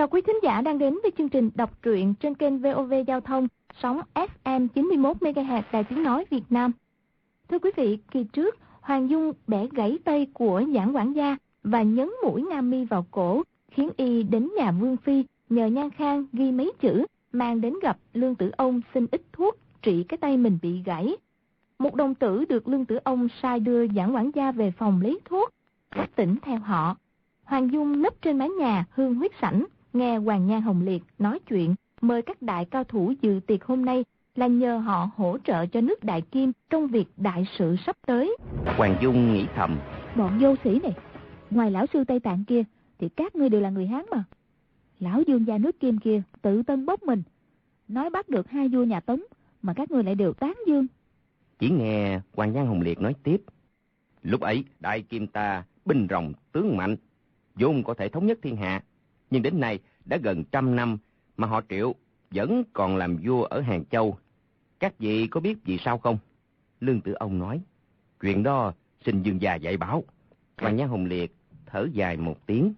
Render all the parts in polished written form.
chào quý thính giả đang đến với chương trình đọc truyện trên kênh VOV Giao thông, sóng FM 91 MHz Đài Tiếng nói Việt Nam. Thưa quý vị, kỳ trước Hoàng Dung bẻ gãy tay của Giảng quản gia và nhấn mũi Nam Mi vào cổ, khiến y đến nhà Vương phi nhờ Nhan Khang ghi mấy chữ, mang đến gặp Lương Tử Ông xin ít thuốc trị cái tay mình bị gãy. Một đồng tử được Lương Tử Ông sai đưa Giảng quản gia về phòng lấy thuốc, các tỉnh theo họ. Hoàng Dung nấp trên mái nhà hương huyết sảnh, nghe Hoàng Nhan Hồng Liệt nói chuyện, mời các đại cao thủ dự tiệc hôm nay là nhờ họ hỗ trợ cho nước Đại Kim trong việc đại sự sắp tới. Hoàng Dung nghĩ thầm, bọn vô sĩ này, ngoài lão sư Tây Tạng kia thì các ngươi đều là người Hán mà. Lão vương gia nước Kim kia tự tân bốc mình, nói bắt được hai vua nhà Tống mà các ngươi lại đều tán dương. Chỉ nghe Hoàng Nhan Hồng Liệt nói tiếp, lúc ấy Đại Kim ta binh rồng tướng mạnh, vốn có thể thống nhất thiên hạ, nhưng đến nay đã gần 100 năm mà họ Triệu vẫn còn làm vua ở Hàng Châu. Các vị có biết vì sao không? Lương Tử Ông nói, chuyện đó xin vương gia dạy bảo. Hoàng Nhan Hồng Liệt thở dài một tiếng.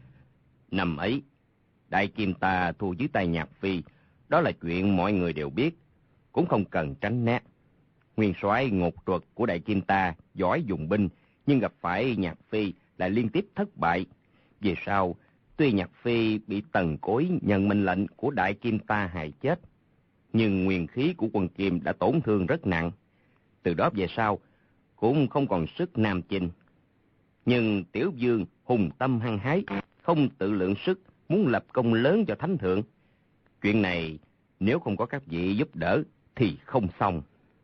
Năm ấy, Đại Kim ta thua dưới tay Nhạc Phi, đó là chuyện mọi người đều biết, cũng không cần tránh né. Nguyên soái Ngột Truật của Đại Kim ta giỏi dùng binh, nhưng gặp phải Nhạc Phi lại liên tiếp thất bại. Về sau, tuy Nhạc Phi bị Tần Cối nhận mệnh lệnh của Đại Kim ta hại chết, nhưng nguyên khí của quân Kim đã tổn thương rất nặng. Từ đó về sau, cũng không còn sức nam chinh. Nhưng Tiểu Vương hùng tâm hăng hái, không tự lượng sức, muốn lập công lớn cho Thánh Thượng. Chuyện này nếu không có các vị giúp đỡ thì không xong.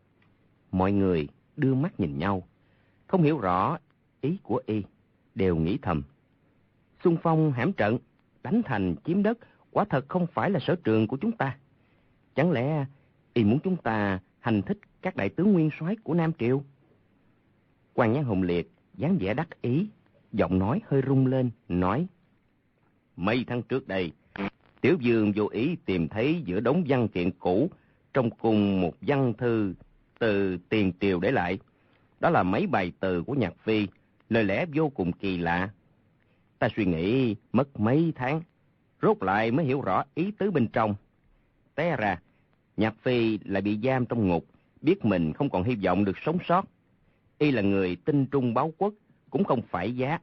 Mọi người đưa mắt nhìn nhau, không hiểu rõ ý của y, đều nghĩ thầm. Xung phong hãm trận, đánh thành chiếm đất, quả thật không phải là sở trường của chúng ta. Chẳng lẽ y muốn chúng ta hành thích các đại tướng nguyên soái của Nam Triều? Hoàng Nhan Hồng Liệt dáng vẻ đắc ý, giọng nói hơi rung lên, nói, mấy tháng trước đây, Tiểu Vương vô ý tìm thấy giữa đống văn kiện cũ trong cùng một văn thư từ tiền triều để lại. Đó là mấy bài từ của Nhạc Phi, lời lẽ vô cùng kỳ lạ. Ta suy nghĩ mất mấy tháng, rốt lại mới hiểu rõ ý tứ bên trong. Té ra, Nhạc Phi lại bị giam trong ngục, biết mình không còn hy vọng được sống sót. Y là người tinh trung báo quốc, cũng không phải giá.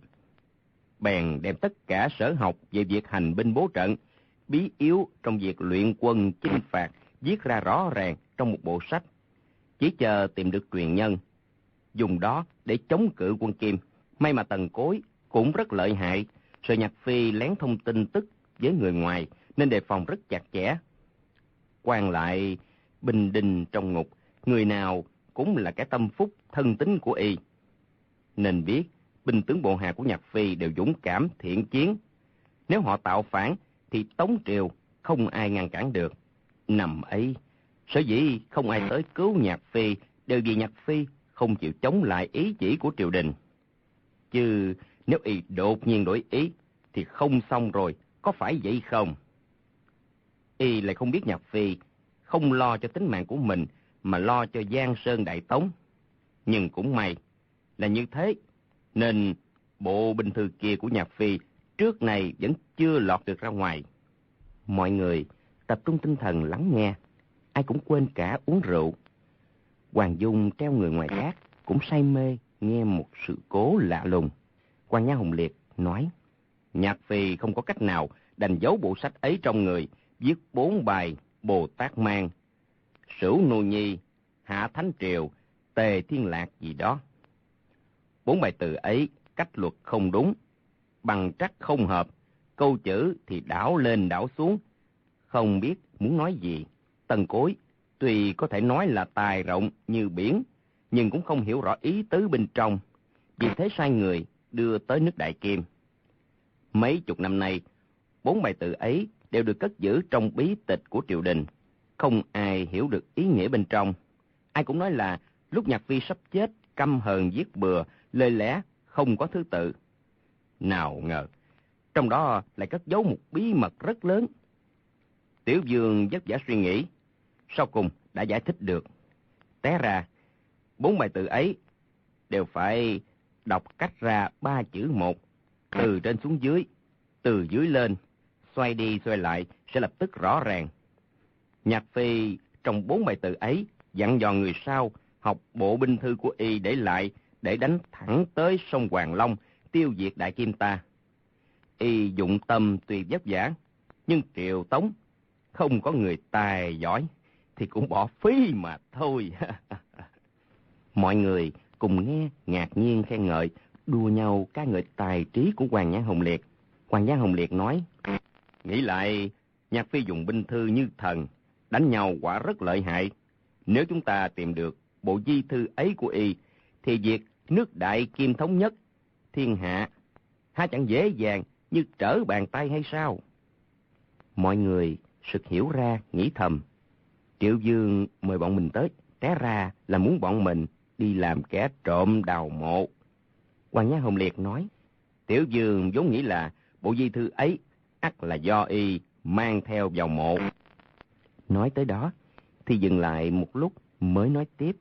Bèn đem tất cả sở học về việc hành binh bố trận, bí yếu trong việc luyện quân chinh phạt, viết ra rõ ràng trong một bộ sách. Chỉ chờ tìm được truyền nhân, dùng đó để chống cự quân Kim. May mà Tần Cối cũng rất lợi hại, sợ Nhạc Phi lén thông tin tức với người ngoài, nên đề phòng rất chặt chẽ. Quan lại binh đinh trong ngục, người nào cũng là cái tâm phúc thân tín của y. Nên biết binh tướng bộ hạ của Nhạc Phi đều dũng cảm thiện chiến. Nếu họ tạo phản thì Tống Triều không ai ngăn cản được. Năm ấy, sở dĩ không ai tới cứu Nhạc Phi đều vì Nhạc Phi không chịu chống lại ý chỉ của triều đình. Chứ nếu y đột nhiên đổi ý thì không xong rồi, có phải vậy không? Y lại không biết Nhạc Phi không lo cho tính mạng của mình mà lo cho Giang Sơn Đại Tống. Nhưng cũng may là như thế, nên bộ binh thư kia của Nhạc Phi trước này vẫn chưa lọt được ra ngoài. Mọi người tập trung tinh thần lắng nghe, ai cũng quên cả uống rượu. Hoàng Dung treo người ngoài gác cũng say mê nghe một sự cố lạ lùng. Hoàng Nhan Hồng Liệt nói, Nhạc Phi không có cách nào đành giấu bộ sách ấy trong người, viết 4 bài Bồ Tát Mang, Sửu Nô Nhi, Hạ Thánh Triều, Tề Thiên Lạc gì đó. 4 bài từ ấy cách luật không đúng, bằng trắc không hợp, câu chữ thì đảo lên đảo xuống, không biết muốn nói gì. Tần Cối tuy có thể nói là tài rộng như biển, nhưng cũng không hiểu rõ ý tứ bên trong, vì thế sai người đưa tới nước Đại Kim. Mấy chục năm nay, 4 bài từ ấy đều được cất giữ trong bí tịch của triều đình, không ai hiểu được ý nghĩa bên trong. Ai cũng nói là lúc Nhạc Phi sắp chết, căm hờn viết bừa, lời lẽ không có thứ tự. Nào ngờ, trong đó lại cất giấu một bí mật rất lớn. Tiểu Vương vất vả suy nghĩ, sau cùng đã giải thích được. Té ra, 4 bài từ ấy đều phải đọc cách ra 3 chữ một, từ trên xuống dưới, từ dưới lên, xoay đi xoay lại sẽ lập tức rõ ràng. Nhạc Phi trong 4 bài từ ấy dặn dò người sau học bộ binh thư của y để lại, để đánh thẳng tới sông Hoàng Long, tiêu diệt Đại Kim ta. Y dụng tâm tuy vất vả, nhưng Triệu Tống không có người tài giỏi thì cũng bỏ phí mà thôi. Mọi người cùng nghe ngạc nhiên khen ngợi, đua nhau ca ngợi tài trí của Hoàn Nhan Hồng Liệt. Hoàn Nhan Hồng Liệt nói: nghĩ lại, Nhạc Phi dùng binh thư như thần, đánh nhau quả rất lợi hại. Nếu chúng ta tìm được bộ di thư ấy của y, thì việc nước Đại Kim thống nhất thiên hạ há chẳng dễ dàng như trở bàn tay hay sao? Mọi người sực hiểu ra, nghĩ thầm: Triệu Dương mời bọn mình tới, té ra là muốn bọn mình đi làm kẻ trộm đào mộ. Hoàn Nhan Hồng Liệt nói: Tiểu Dương vốn nghĩ là bộ di thư ấy ắt là do y mang theo vào mộ. Nói tới đó thì dừng lại một lúc mới nói tiếp: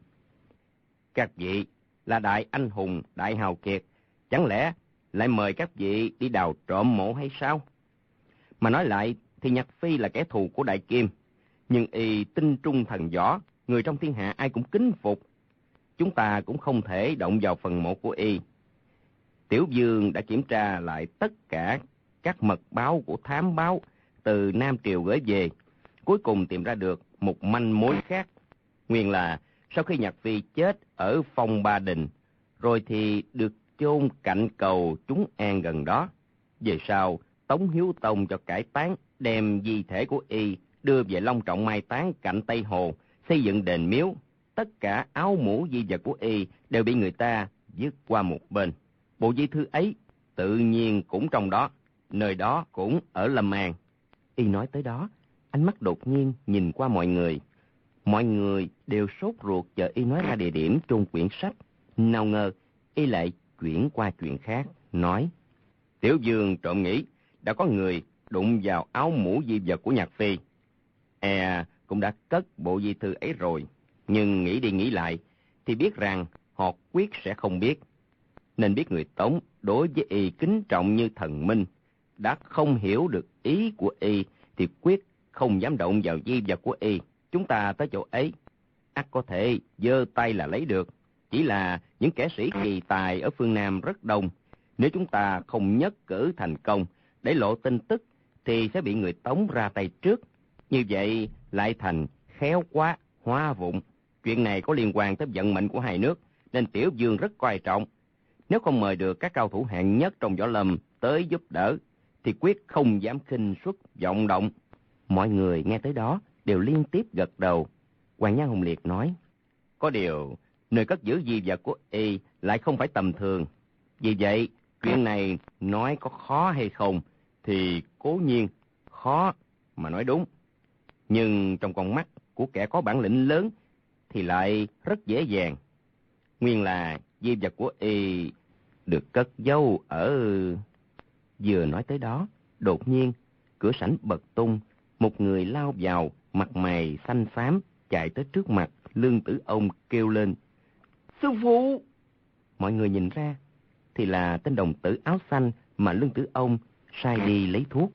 các vị là đại anh hùng, đại hào kiệt, chẳng lẽ lại mời các vị đi đào trộm mộ hay sao? Mà nói lại thì Nhạc Phi là kẻ thù của Đại Kim, nhưng y tinh trung thần võ, người trong thiên hạ ai cũng kính phục. Chúng ta cũng không thể động vào phần mộ của y. Tiểu Dương đã kiểm tra lại tất cả các mật báo của thám báo từ Nam Triều gửi về, cuối cùng tìm ra được một manh mối khác. Nguyên là sau khi Nhạc Phi chết ở Phong Ba Đình, rồi thì được chôn cạnh cầu Chúng An gần đó. Về sau, Tống Hiếu Tông cho cải táng, đem di thể của y đưa về long trọng mai táng cạnh Tây Hồ, xây dựng đền miếu. Tất cả áo mũ di vật của y đều bị người ta vứt qua một bên. Bộ di thư ấy tự nhiên cũng trong đó, nơi đó cũng ở Lâm An. Y nói tới đó, ánh mắt đột nhiên nhìn qua mọi người. Mọi người đều sốt ruột chờ y nói ra địa điểm trong quyển sách. Nào ngờ y lại chuyển qua chuyện khác, nói: Tiểu Dương trộm nghĩ đã có người đụng vào áo mũ di vật của Nhạc Phi. Cũng đã cất bộ di thư ấy rồi, nhưng nghĩ đi nghĩ lại thì biết rằng họ quyết sẽ không biết. Nên biết người Tống đối với y kính trọng như thần minh, đã không hiểu được ý của y thì quyết không dám động vào di vật của y. Chúng ta tới chỗ ấy, ắt có thể giơ tay là lấy được. Chỉ là những kẻ sĩ kỳ tài ở phương Nam rất đông. Nếu chúng ta không nhất cử thành công để lộ tin tức, thì sẽ bị người Tống ra tay trước. Như vậy lại thành khéo quá, hoa vụng. Chuyện này có liên quan tới vận mệnh của hai nước, nên Tiểu Dương rất coi trọng. Nếu không mời được các cao thủ hạng nhất trong võ lâm tới giúp đỡ, thì quyết không dám khinh suất vọng động. Mọi người nghe tới đó đều liên tiếp gật đầu. Hoàn Nhan Hồng Liệt nói: có điều nơi cất giữ di vật của y lại không phải tầm thường. Vì vậy chuyện này nói có khó hay không thì cố nhiên khó mà nói đúng, nhưng trong con mắt của kẻ có bản lĩnh lớn thì lại rất dễ dàng. Nguyên là di vật của y được cất giấu ở... Vừa nói tới đó, đột nhiên cửa sảnh bật tung, một người lao vào, mặt mày xanh xám, chạy tới trước mặt Lương Tử Ông kêu lên: Sư phụ! Mọi người nhìn ra thì là tên đồng tử áo xanh mà Lương Tử Ông sai đi lấy thuốc.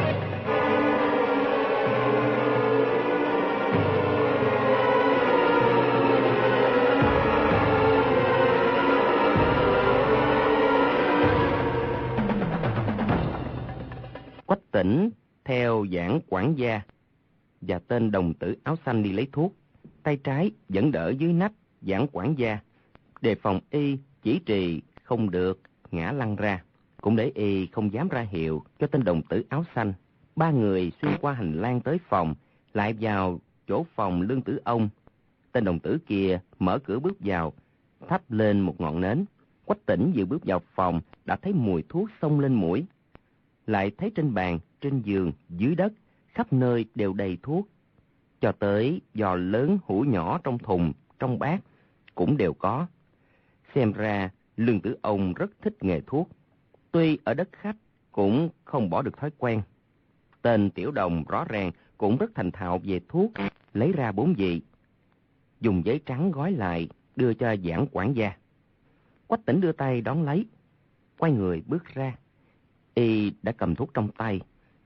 Quách Tỉnh theo Giảng quản gia và tên đồng tử áo xanh đi lấy thuốc, tay trái vẫn đỡ dưới nách Giảng quản gia, đề phòng y chỉ trì không được ngã lăn ra, cũng để y không dám ra hiệu cho tên đồng tử áo xanh. Ba người xuyên qua hành lang tới phòng, lại vào chỗ phòng Lương Tử Ông. Tên đồng tử kia mở cửa bước vào, thắp lên một ngọn nến. Quách Tỉnh vừa bước vào phòng đã thấy mùi thuốc xông lên mũi, lại thấy trên bàn, trên giường, dưới đất, khắp nơi đều đầy thuốc. Cho tới giò lớn hũ nhỏ trong thùng, trong bát cũng đều có. Xem ra Lương Tử Ông rất thích nghề thuốc. Tuy ở đất khách cũng không bỏ được thói quen. Tên tiểu đồng rõ ràng cũng rất thành thạo về thuốc, lấy ra 4 vị, dùng giấy trắng gói lại đưa cho Giảng quản gia. Quách Tỉnh đưa tay đón lấy, quay người bước ra. Y đã cầm thuốc trong tay,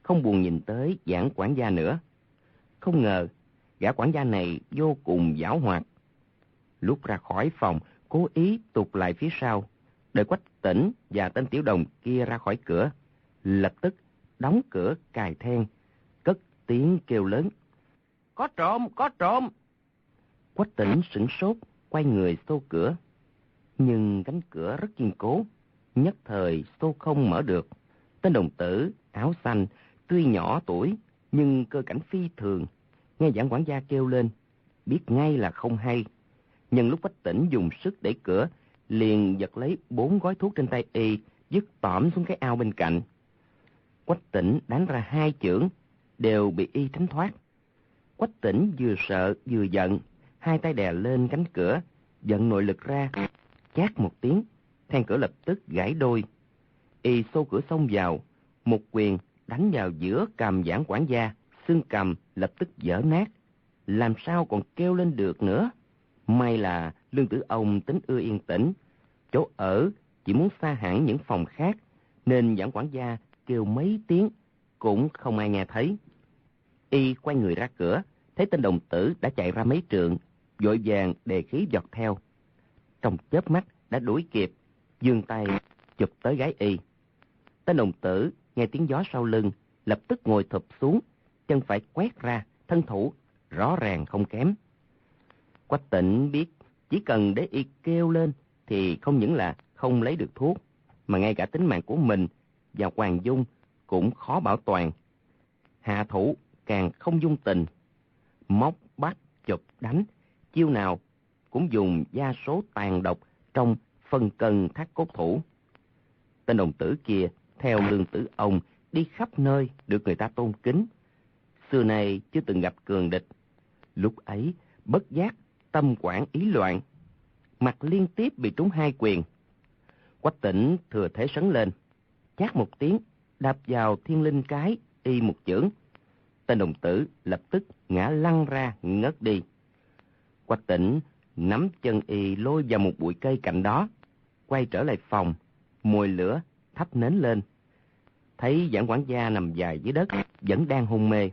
không buồn nhìn tới Giảng quản gia nữa. Không ngờ, gã quản gia này vô cùng giảo hoạt. Lúc ra khỏi phòng, cố ý tụt lại phía sau, đợi Quách Tĩnh và tên tiểu đồng kia ra khỏi cửa, lập tức đóng cửa cài then, cất tiếng kêu lớn: "Có trộm, có trộm!" Quách Tĩnh sửng sốt, quay người xô cửa. Nhưng cánh cửa rất kiên cố, nhất thời xô không mở được. Tên đồng tử áo xanh tuy nhỏ tuổi nhưng cơ cảnh phi thường, nghe Giảng quản gia kêu lên, biết ngay là không hay. Nhân lúc Quách Tĩnh dùng sức đẩy cửa, liền giật lấy 4 gói thuốc trên tay y, dứt tỏm xuống cái ao bên cạnh. Quách Tĩnh đánh ra 2 chưởng, đều bị y tránh thoát. Quách Tĩnh vừa sợ vừa giận, 2 tay đè lên cánh cửa, dẫn nội lực ra, chát một tiếng, then cửa lập tức gãy đôi. Y xô cửa xông vào, một quyền đánh vào giữa cằm Giảng quản gia, xương cằm lập tức vỡ nát, làm sao còn kêu lên được nữa. May là Lương Tử Ông tính ưa yên tĩnh, chỗ ở chỉ muốn xa hẳn những phòng khác, nên Giảng quản gia kêu mấy tiếng cũng không ai nghe thấy. Y quay người ra cửa, thấy tên đồng tử đã chạy ra mấy trượng, vội vàng đề khí vọt theo. Trong chớp mắt đã đuổi kịp, giương tay chụp tới gái y. Tên đồng tử nghe tiếng gió sau lưng, lập tức ngồi thụp xuống, chân phải quét ra, thân thủ rõ ràng không kém. Quách Tĩnh biết chỉ cần để y kêu lên thì không những là không lấy được thuốc, mà ngay cả tính mạng của mình và Hoàng Dung cũng khó bảo toàn. Hạ thủ càng không dung tình, móc bắt chụp đánh, chiêu nào cũng dùng gia số tàn độc trong phân cân thắt cốt thủ. Tên đồng tử kia theo Lương Tử Ông đi khắp nơi được người ta tôn kính, xưa nay chưa từng gặp cường địch. Lúc ấy bất giác tâm quản ý loạn, mặt liên tiếp bị trúng 2 quyền. Quách Tĩnh thừa thế sấn lên, chát một tiếng đạp vào thiên linh cái y một chưởng. Tên đồng tử lập tức ngã lăn ra ngất đi. Quách Tĩnh nắm chân y lôi vào một bụi cây cạnh đó, quay trở lại phòng, mồi lửa thắp nến lên, thấy Giảng quản gia nằm dài dưới đất vẫn đang hôn mê.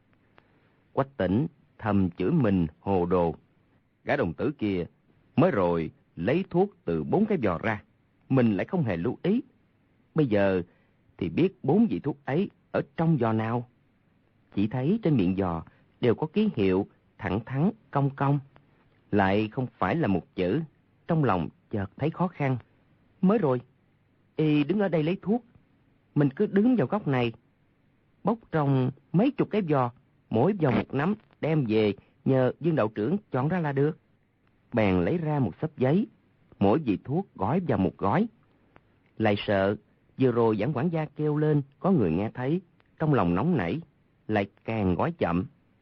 Quách Tĩnh thầm chửi mình hồ đồ. Gã đồng tử kia mới rồi lấy thuốc từ 4 cái giò ra, mình lại không hề lưu ý. Bây giờ thì biết 4 vị thuốc ấy ở trong giò nào. Chỉ thấy trên miệng giò đều có ký hiệu thẳng thắn cong cong, lại không phải là một chữ. Trong lòng chợt thấy khó khăn. Mới rồi y đứng ở đây lấy thuốc, mình cứ đứng vào góc này, bốc trong mấy chục cái giò, mỗi giò một nắm, đem về nhờ Dương đạo trưởng chọn ra là được. Bèn lấy ra một xấp giấy, mỗi vị thuốc gói vào một gói. Lại sợ vừa rồi Giảng quản gia kêu lên có người nghe thấy, trong lòng nóng nảy, lại càng gói chậm.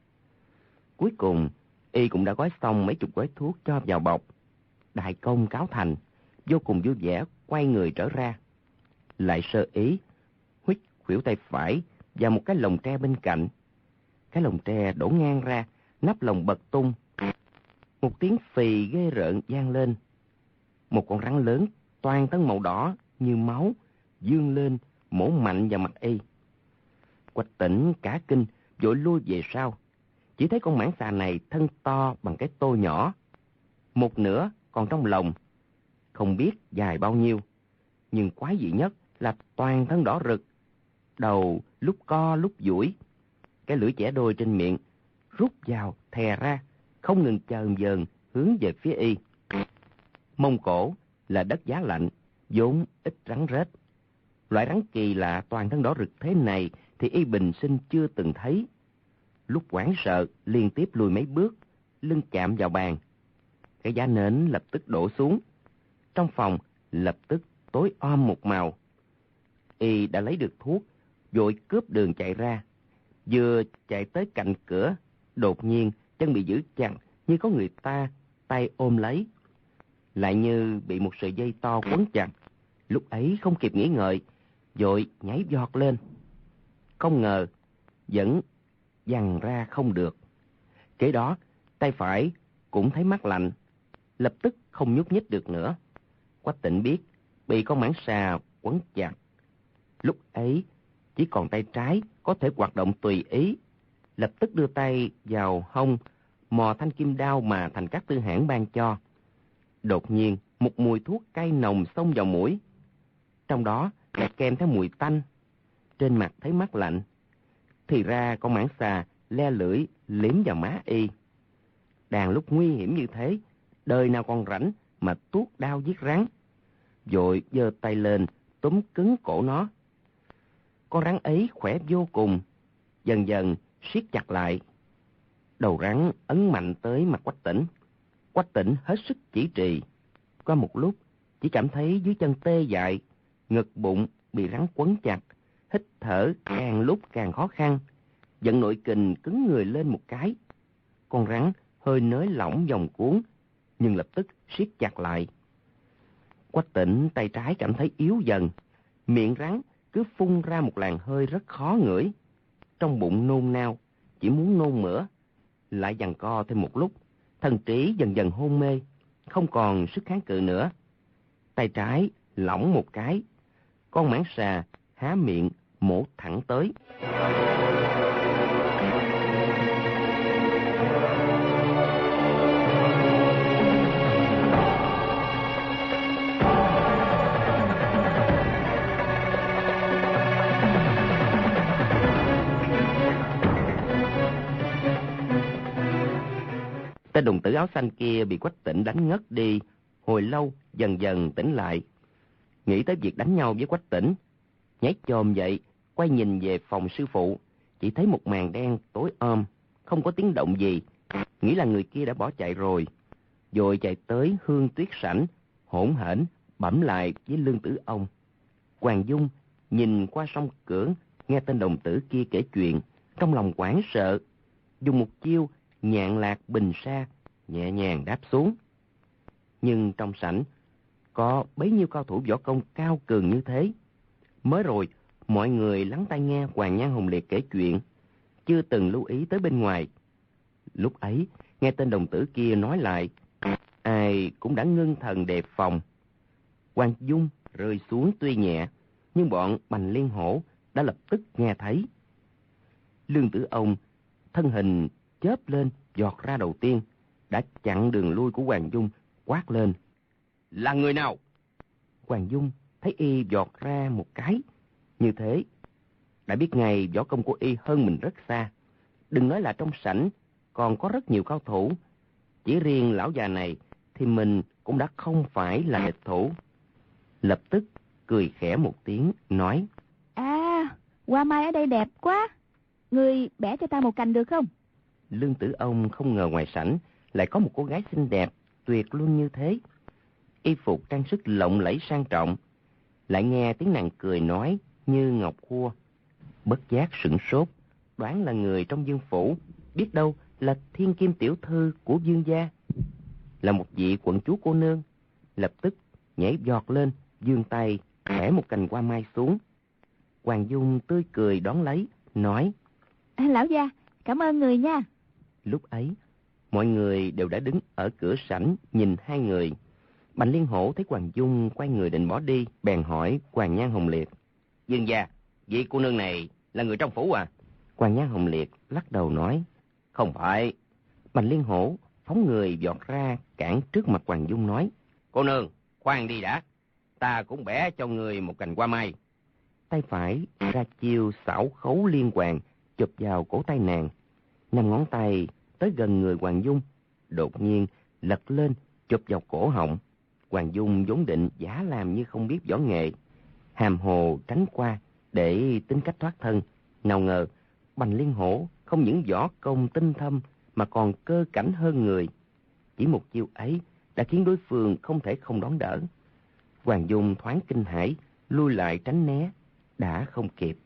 Cuối cùng y cũng đã gói xong mấy chục gói thuốc cho vào bọc. Đại công cáo thành, vô cùng vui vẻ quay người trở ra. Lại sơ ý huýt khuỷu tay phải vào một cái lồng tre bên cạnh. Cái lồng tre đổ ngang ra, nắp lồng bật tung. Một tiếng phì ghê rợn vang lên. Một con rắn lớn toàn thân màu đỏ như máu vươn lên mổ mạnh vào mặt y. Quách Tĩnh cả kinh vội lui về sau. Chỉ thấy con mãng xà này thân to bằng cái tô nhỏ, một nửa còn trong lồng, không biết dài bao nhiêu, nhưng quái dị nhất là toàn thân đỏ rực, đầu lúc co lúc duỗi, cái lưỡi chẻ đôi trên miệng rút vào thè ra, không ngừng chờn vờn hướng về phía y. Mông Cổ là đất giá lạnh, vốn ít rắn rết. Loại rắn kỳ lạ toàn thân đỏ rực thế này thì y bình sinh chưa từng thấy. Lúc hoảng sợ liên tiếp lùi mấy bước, lưng chạm vào bàn. Cái giá nến lập tức đổ xuống. Trong phòng lập tức tối om một màu. Y đã lấy được thuốc, vội cướp đường chạy ra. Vừa chạy tới cạnh cửa, đột nhiên chân bị giữ chặt như có người ta tay ôm lấy, lại như bị một sợi dây to quấn chặt. Lúc ấy không kịp nghĩ ngợi, vội nhảy giọt lên. Không ngờ vẫn giằng ra không được. Kế đó tay phải cũng thấy mát lạnh, lập tức không nhúc nhích được nữa. Quách Tĩnh biết bị con mãng xà quấn chặt. Lúc ấy chỉ còn tay trái có thể hoạt động tùy ý, lập tức đưa tay vào hông, mò thanh kim đao mà Thành Các Tư Hãn ban cho. Đột nhiên, một mùi thuốc cay nồng xông vào mũi. Trong đó lại kèm theo mùi tanh. Trên mặt thấy mát lạnh. Thì ra con mãng xà le lưỡi liếm vào má y. Đang lúc nguy hiểm như thế, đời nào còn rảnh mà tuốt đao giết rắn. Vội giơ tay lên túm cứng cổ nó. Con rắn ấy khỏe vô cùng, dần dần siết chặt lại. Đầu rắn ấn mạnh tới mặt Quách Tĩnh. Quách Tĩnh hết sức chỉ trì. Qua một lúc, chỉ cảm thấy dưới chân tê dại, ngực bụng bị rắn quấn chặt, hít thở càng lúc càng khó khăn. Vận nội kình cứng người lên một cái. Con rắn hơi nới lỏng vòng cuốn, nhưng lập tức siết chặt lại. Quách Tĩnh tay trái cảm thấy yếu dần, miệng rắn cứ phun ra một làn hơi rất khó ngửi. Trong bụng nôn nao, chỉ muốn nôn mửa. Lại giằng co thêm một lúc, thần trí dần dần hôn mê, không còn sức kháng cự nữa. Tay trái lỏng một cái, con mãng xà há miệng mổ thẳng tới. Tên đồng tử áo xanh kia bị Quách Tĩnh đánh ngất đi, hồi lâu dần dần tỉnh lại. Nghĩ tới việc đánh nhau với Quách Tĩnh, nhảy chồm dậy, quay nhìn về phòng sư phụ, chỉ thấy một màn đen tối om, không có tiếng động gì, nghĩ là người kia đã bỏ chạy rồi. Rồi chạy tới Hương Tuyết sảnh, hỗn hển bẩm lại với Lương Tử Ông. Hoàng Dung nhìn qua song cửa, nghe tên đồng tử kia kể chuyện, trong lòng hoảng sợ, dùng một chiêu nhạn lạc bình sa nhẹ nhàng đáp xuống. Nhưng trong sảnh có bấy nhiêu cao thủ võ công cao cường như thế. Mới rồi mọi người lắng tai nghe Hoàn Nhan Hồng Liệt kể chuyện, chưa từng lưu ý tới bên ngoài. Lúc ấy nghe tên đồng tử kia nói lại, ai cũng đã ngưng thần đề phòng. Hoàng Dung rơi xuống tuy nhẹ, nhưng bọn Bành Liên Hổ đã lập tức nghe thấy. Lương Tử Ông thân hình chớp lên giọt ra đầu tiên, đã chặn đường lui của Hoàng Dung, quát lên: "Là người nào?" Hoàng Dung thấy y giọt ra một cái, như thế đã biết ngay võ công của y hơn mình rất xa. Đừng nói là trong sảnh còn có rất nhiều cao thủ, chỉ riêng lão già này thì mình cũng đã không phải là địch thủ. Lập tức cười khẽ một tiếng, nói: "À, hoa mai ở đây đẹp quá, người bẻ cho ta một cành được không?" Lương Tử Ông không ngờ ngoài sảnh lại có một cô gái xinh đẹp, tuyệt luân như thế. Y phục trang sức lộng lẫy sang trọng, lại nghe tiếng nàng cười nói như ngọc khua. Bất giác sửng sốt, đoán là người trong Dương phủ, biết đâu là thiên kim tiểu thư của Dương gia, là một vị quận chúa cô nương. Lập tức nhảy giọt lên, vươn tay bẻ một cành hoa mai xuống. Hoàng Dung tươi cười đón lấy, nói: "Lão gia, cảm ơn người nha." Lúc ấy mọi người đều đã đứng ở cửa sảnh nhìn hai người. Bành Liên Hổ thấy Hoàng Dung quay người định bỏ đi, bèn hỏi Hoàn Nhan Hồng Liệt: "Dương gia, vị cô nương này là người trong phủ à?" Hoàn Nhan Hồng Liệt lắc đầu nói: "Không phải." Bành Liên Hổ phóng người vọt ra cản trước mặt Hoàng Dung, nói: "Cô nương, khoan đi đã, ta cũng bẻ cho người một cành hoa mai." Tay phải ra chiêu xảo khấu liên hoàn, chụp vào cổ tay nàng. 5 ngón tay tới gần người Hoàng Dung, đột nhiên lật lên chụp vào cổ họng. Hoàng Dung vốn định giả làm như không biết võ nghệ, hàm hồ tránh qua để tính cách thoát thân. Nào ngờ Bành Liên Hổ không những võ công tinh thâm mà còn cơ cảnh hơn người. Chỉ một chiêu ấy đã khiến đối phương không thể không đón đỡ. Hoàng Dung thoáng kinh hãi, lui lại tránh né, đã không kịp.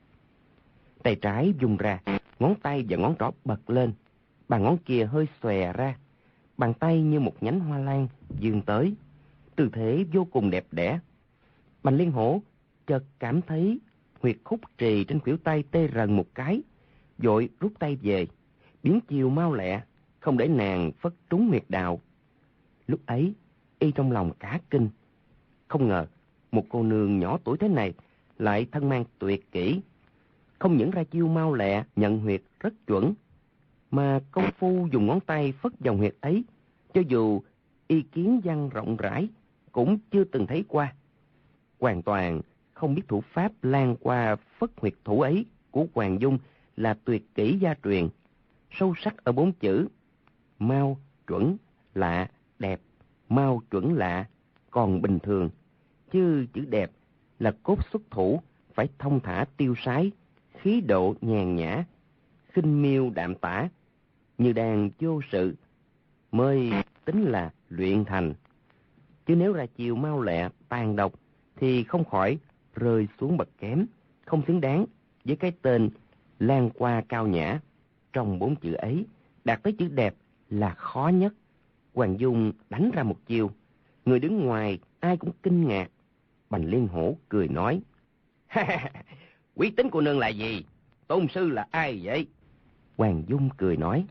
Tay trái vung ra, ngón tay và ngón trỏ bật lên, bàn ngón kia hơi xòe ra, bàn tay như một nhánh hoa lan vươn tới, tư thế vô cùng đẹp đẽ. Bành Liên Hổ chợt cảm thấy huyệt khúc trì trên khuỷu tay tê rần một cái, vội rút tay về, biến chiều mau lẹ, không để nàng phất trúng huyệt đạo. Lúc ấy y trong lòng cả kinh, không ngờ một cô nương nhỏ tuổi thế này lại thân mang tuyệt kỹ. Không những ra chiêu mau lẹ, nhận huyệt rất chuẩn, mà công phu dùng ngón tay phất dòng huyệt ấy, cho dù y kiến văn rộng rãi, cũng chưa từng thấy qua. Hoàn toàn không biết thủ pháp lan qua phất huyệt thủ ấy của Hoàng Dung là tuyệt kỹ gia truyền, sâu sắc ở 4 chữ: mau, chuẩn, lạ, đẹp. Mau, chuẩn, lạ còn bình thường, chứ chữ đẹp là cốt xuất thủ, phải thông thả tiêu sái, khí độ nhàn nhã, khinh miêu đạm tả, như đang vô sự, mới tính là luyện thành. Chứ nếu ra chiều mau lẹ, tàn độc, thì không khỏi rơi xuống bậc kém, không xứng đáng với cái tên lan qua cao nhã. Trong 4 chữ ấy, đạt tới chữ đẹp là khó nhất. Hoàng Dung đánh ra một chiêu, người đứng ngoài ai cũng kinh ngạc. Bành Liên Hổ cười nói: Quý tính của nương là gì? Tôn sư là ai vậy? Hoàng Dung cười nói: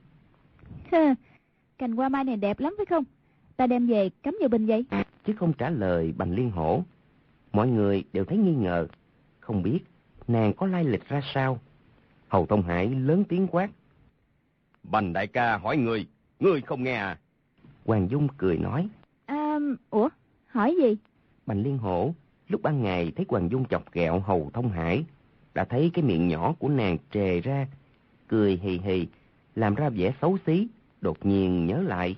Cành hoa mai này đẹp lắm phải không? Ta đem về cắm vào bình vậy. Chứ không trả lời Bành Liên Hổ. Mọi người đều thấy nghi ngờ, không biết nàng có lai lịch ra sao. Hầu Thông Hải lớn tiếng quát: Bành đại ca hỏi ngươi không nghe à? Hoàng Dung cười nói: Ủa, hỏi gì? Bành Liên Hổ lúc ban ngày thấy Hoàng Dung chọc ghẹo Hầu Thông Hải, đã thấy cái miệng nhỏ của nàng trề ra, cười hì hì, làm ra vẻ xấu xí, đột nhiên nhớ lại.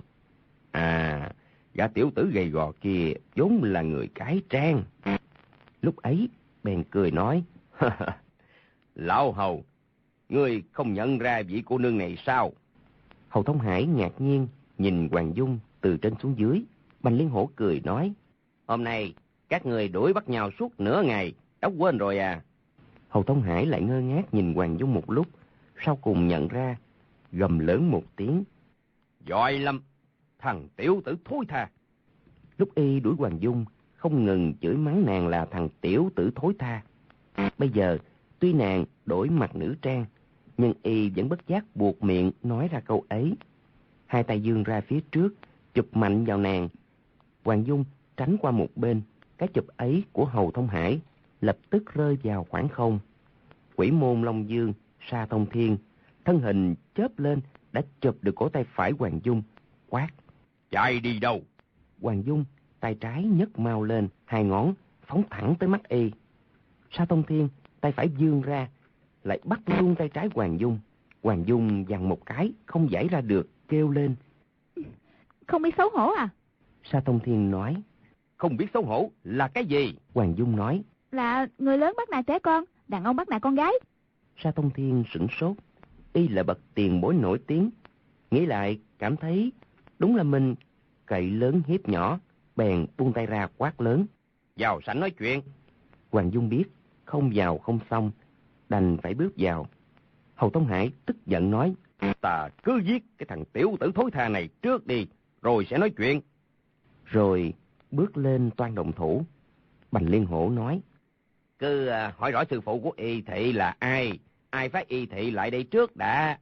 Gã tiểu tử gầy gò kia vốn là người cải trang. Lúc ấy bèn cười nói: Lão Hầu, ngươi không nhận ra vị cô nương này sao? Hầu Thông Hải ngạc nhiên nhìn Hoàng Dung từ trên xuống dưới. Bành Liên Hổ cười nói: Hôm nay các người đuổi bắt nhau suốt nửa ngày, đã quên rồi à? Hầu Thông Hải lại ngơ ngác nhìn Hoàng Dung một lúc, sau cùng nhận ra, gầm lớn một tiếng: Giỏi lắm, thằng tiểu tử thối tha! Lúc y đuổi Hoàng Dung, không ngừng chửi mắng nàng là thằng tiểu tử thối tha. Bây giờ, tuy nàng đổi mặt nữ trang, nhưng y vẫn bất giác buộc miệng nói ra câu ấy. Hai tay vươn ra phía trước, chụp mạnh vào nàng. Hoàng Dung tránh qua một bên, cái chụp ấy của Hầu Thông Hải lập tức rơi vào khoảng không. Quỷ môn Long Dương, Sa Thông Thiên, thân hình chớp lên đã chụp được cổ tay phải Hoàng Dung, quát: Chạy đi đâu? Hoàng Dung tay trái nhấc mau lên, hai ngón phóng thẳng tới mắt y. Sa Thông Thiên tay phải vươn ra, lại bắt luôn tay trái Hoàng Dung. Hoàng Dung giằng một cái không giãy ra được, kêu lên: Không biết xấu hổ à? Sa Thông Thiên nói: Không biết xấu hổ là cái gì? Hoàng Dung nói: Là người lớn bắt nạt trẻ con, đàn ông bắt nạt con gái. Sa Thông Thiên sửng sốt. Y là bậc tiền bối nổi tiếng, nghĩ lại cảm thấy đúng là mình cậy lớn hiếp nhỏ, bèn buông tay ra quát lớn: Vào sảnh nói chuyện. Hoàng Dung biết không vào không xong, đành phải bước vào. Hầu Thông Hải tức giận nói: Ta cứ giết cái thằng tiểu tử thối tha này trước đi, rồi sẽ nói chuyện. Rồi bước lên toan động thủ. Bành Liên Hổ nói: Cứ hỏi rõ sư phụ của y thị là ai, ai phái y thị lại đây trước đã.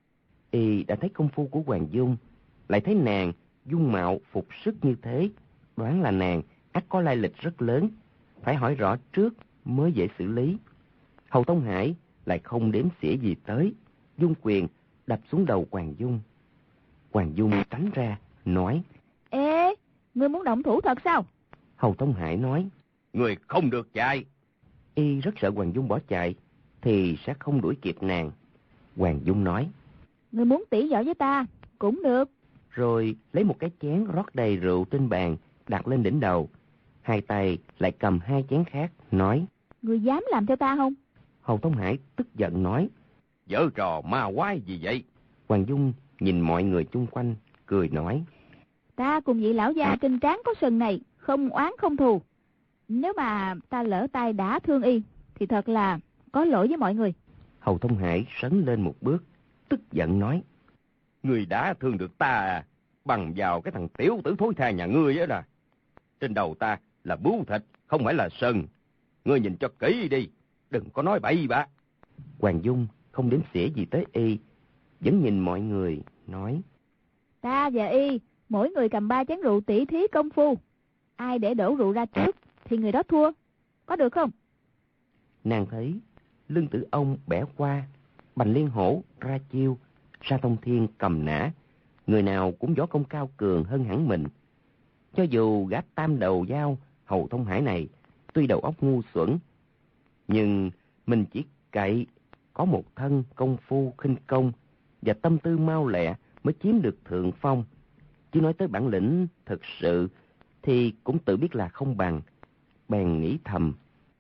Y đã thấy công phu của Hoàng Dung, lại thấy nàng dung mạo phục sức như thế, đoán là nàng ắt có lai lịch rất lớn, phải hỏi rõ trước mới dễ xử lý. Hầu Thông Hải lại không đếm xỉa gì tới, dung quyền đập xuống đầu Hoàng Dung. Hoàng Dung tránh ra, nói: Ê, ngươi muốn động thủ thật sao? Hầu Thông Hải nói: Ngươi không được chạy. Y rất sợ Hoàng Dung bỏ chạy, thì sẽ không đuổi kịp nàng. Hoàng Dung nói: Ngươi muốn tỉ võ với ta, cũng được. Rồi lấy một cái chén rót đầy rượu trên bàn, đặt lên đỉnh đầu. Hai tay lại cầm hai chén khác, nói: Ngươi dám làm theo ta không? Hầu Thông Hải tức giận nói: Giở trò ma quái gì vậy? Hoàng Dung nhìn mọi người chung quanh, cười nói: Ta cùng vị lão gia trên trán có sừng này, không oán không thù. Nếu mà ta lỡ tay đã thương y, thì thật là có lỗi với mọi người. Hầu Thông Hải sấn lên một bước, tức giận nói: Ngươi đã thương được ta à? Bằng vào cái thằng tiểu tử thối tha nhà ngươi á là. Trên đầu ta là bướu thịt, không phải là sừng. Ngươi nhìn cho kỹ đi, đừng có nói bậy bạ. Hoàng Dung không đếm xỉa gì tới y, vẫn nhìn mọi người, nói: Ta và y, mỗi người cầm 3 chén rượu tỉ thí công phu. Ai để đổ rượu ra trước, thì người đó thua. Có được không? Nàng thấy Lương Tử Ông bẻ qua, Bành Liên Hổ ra chiêu, Sa Thông Thiên cầm nã, người nào cũng võ công cao cường hơn hẳn mình. Cho dù gã tam đầu dao Hầu Thông Hải này tuy đầu óc ngu xuẩn, nhưng mình chỉ cậy có một thân công phu khinh công và tâm tư mau lẹ mới chiếm được thượng phong. Chứ nói tới bản lĩnh thực sự thì cũng tự biết là không bằng. Bèn nghĩ thầm,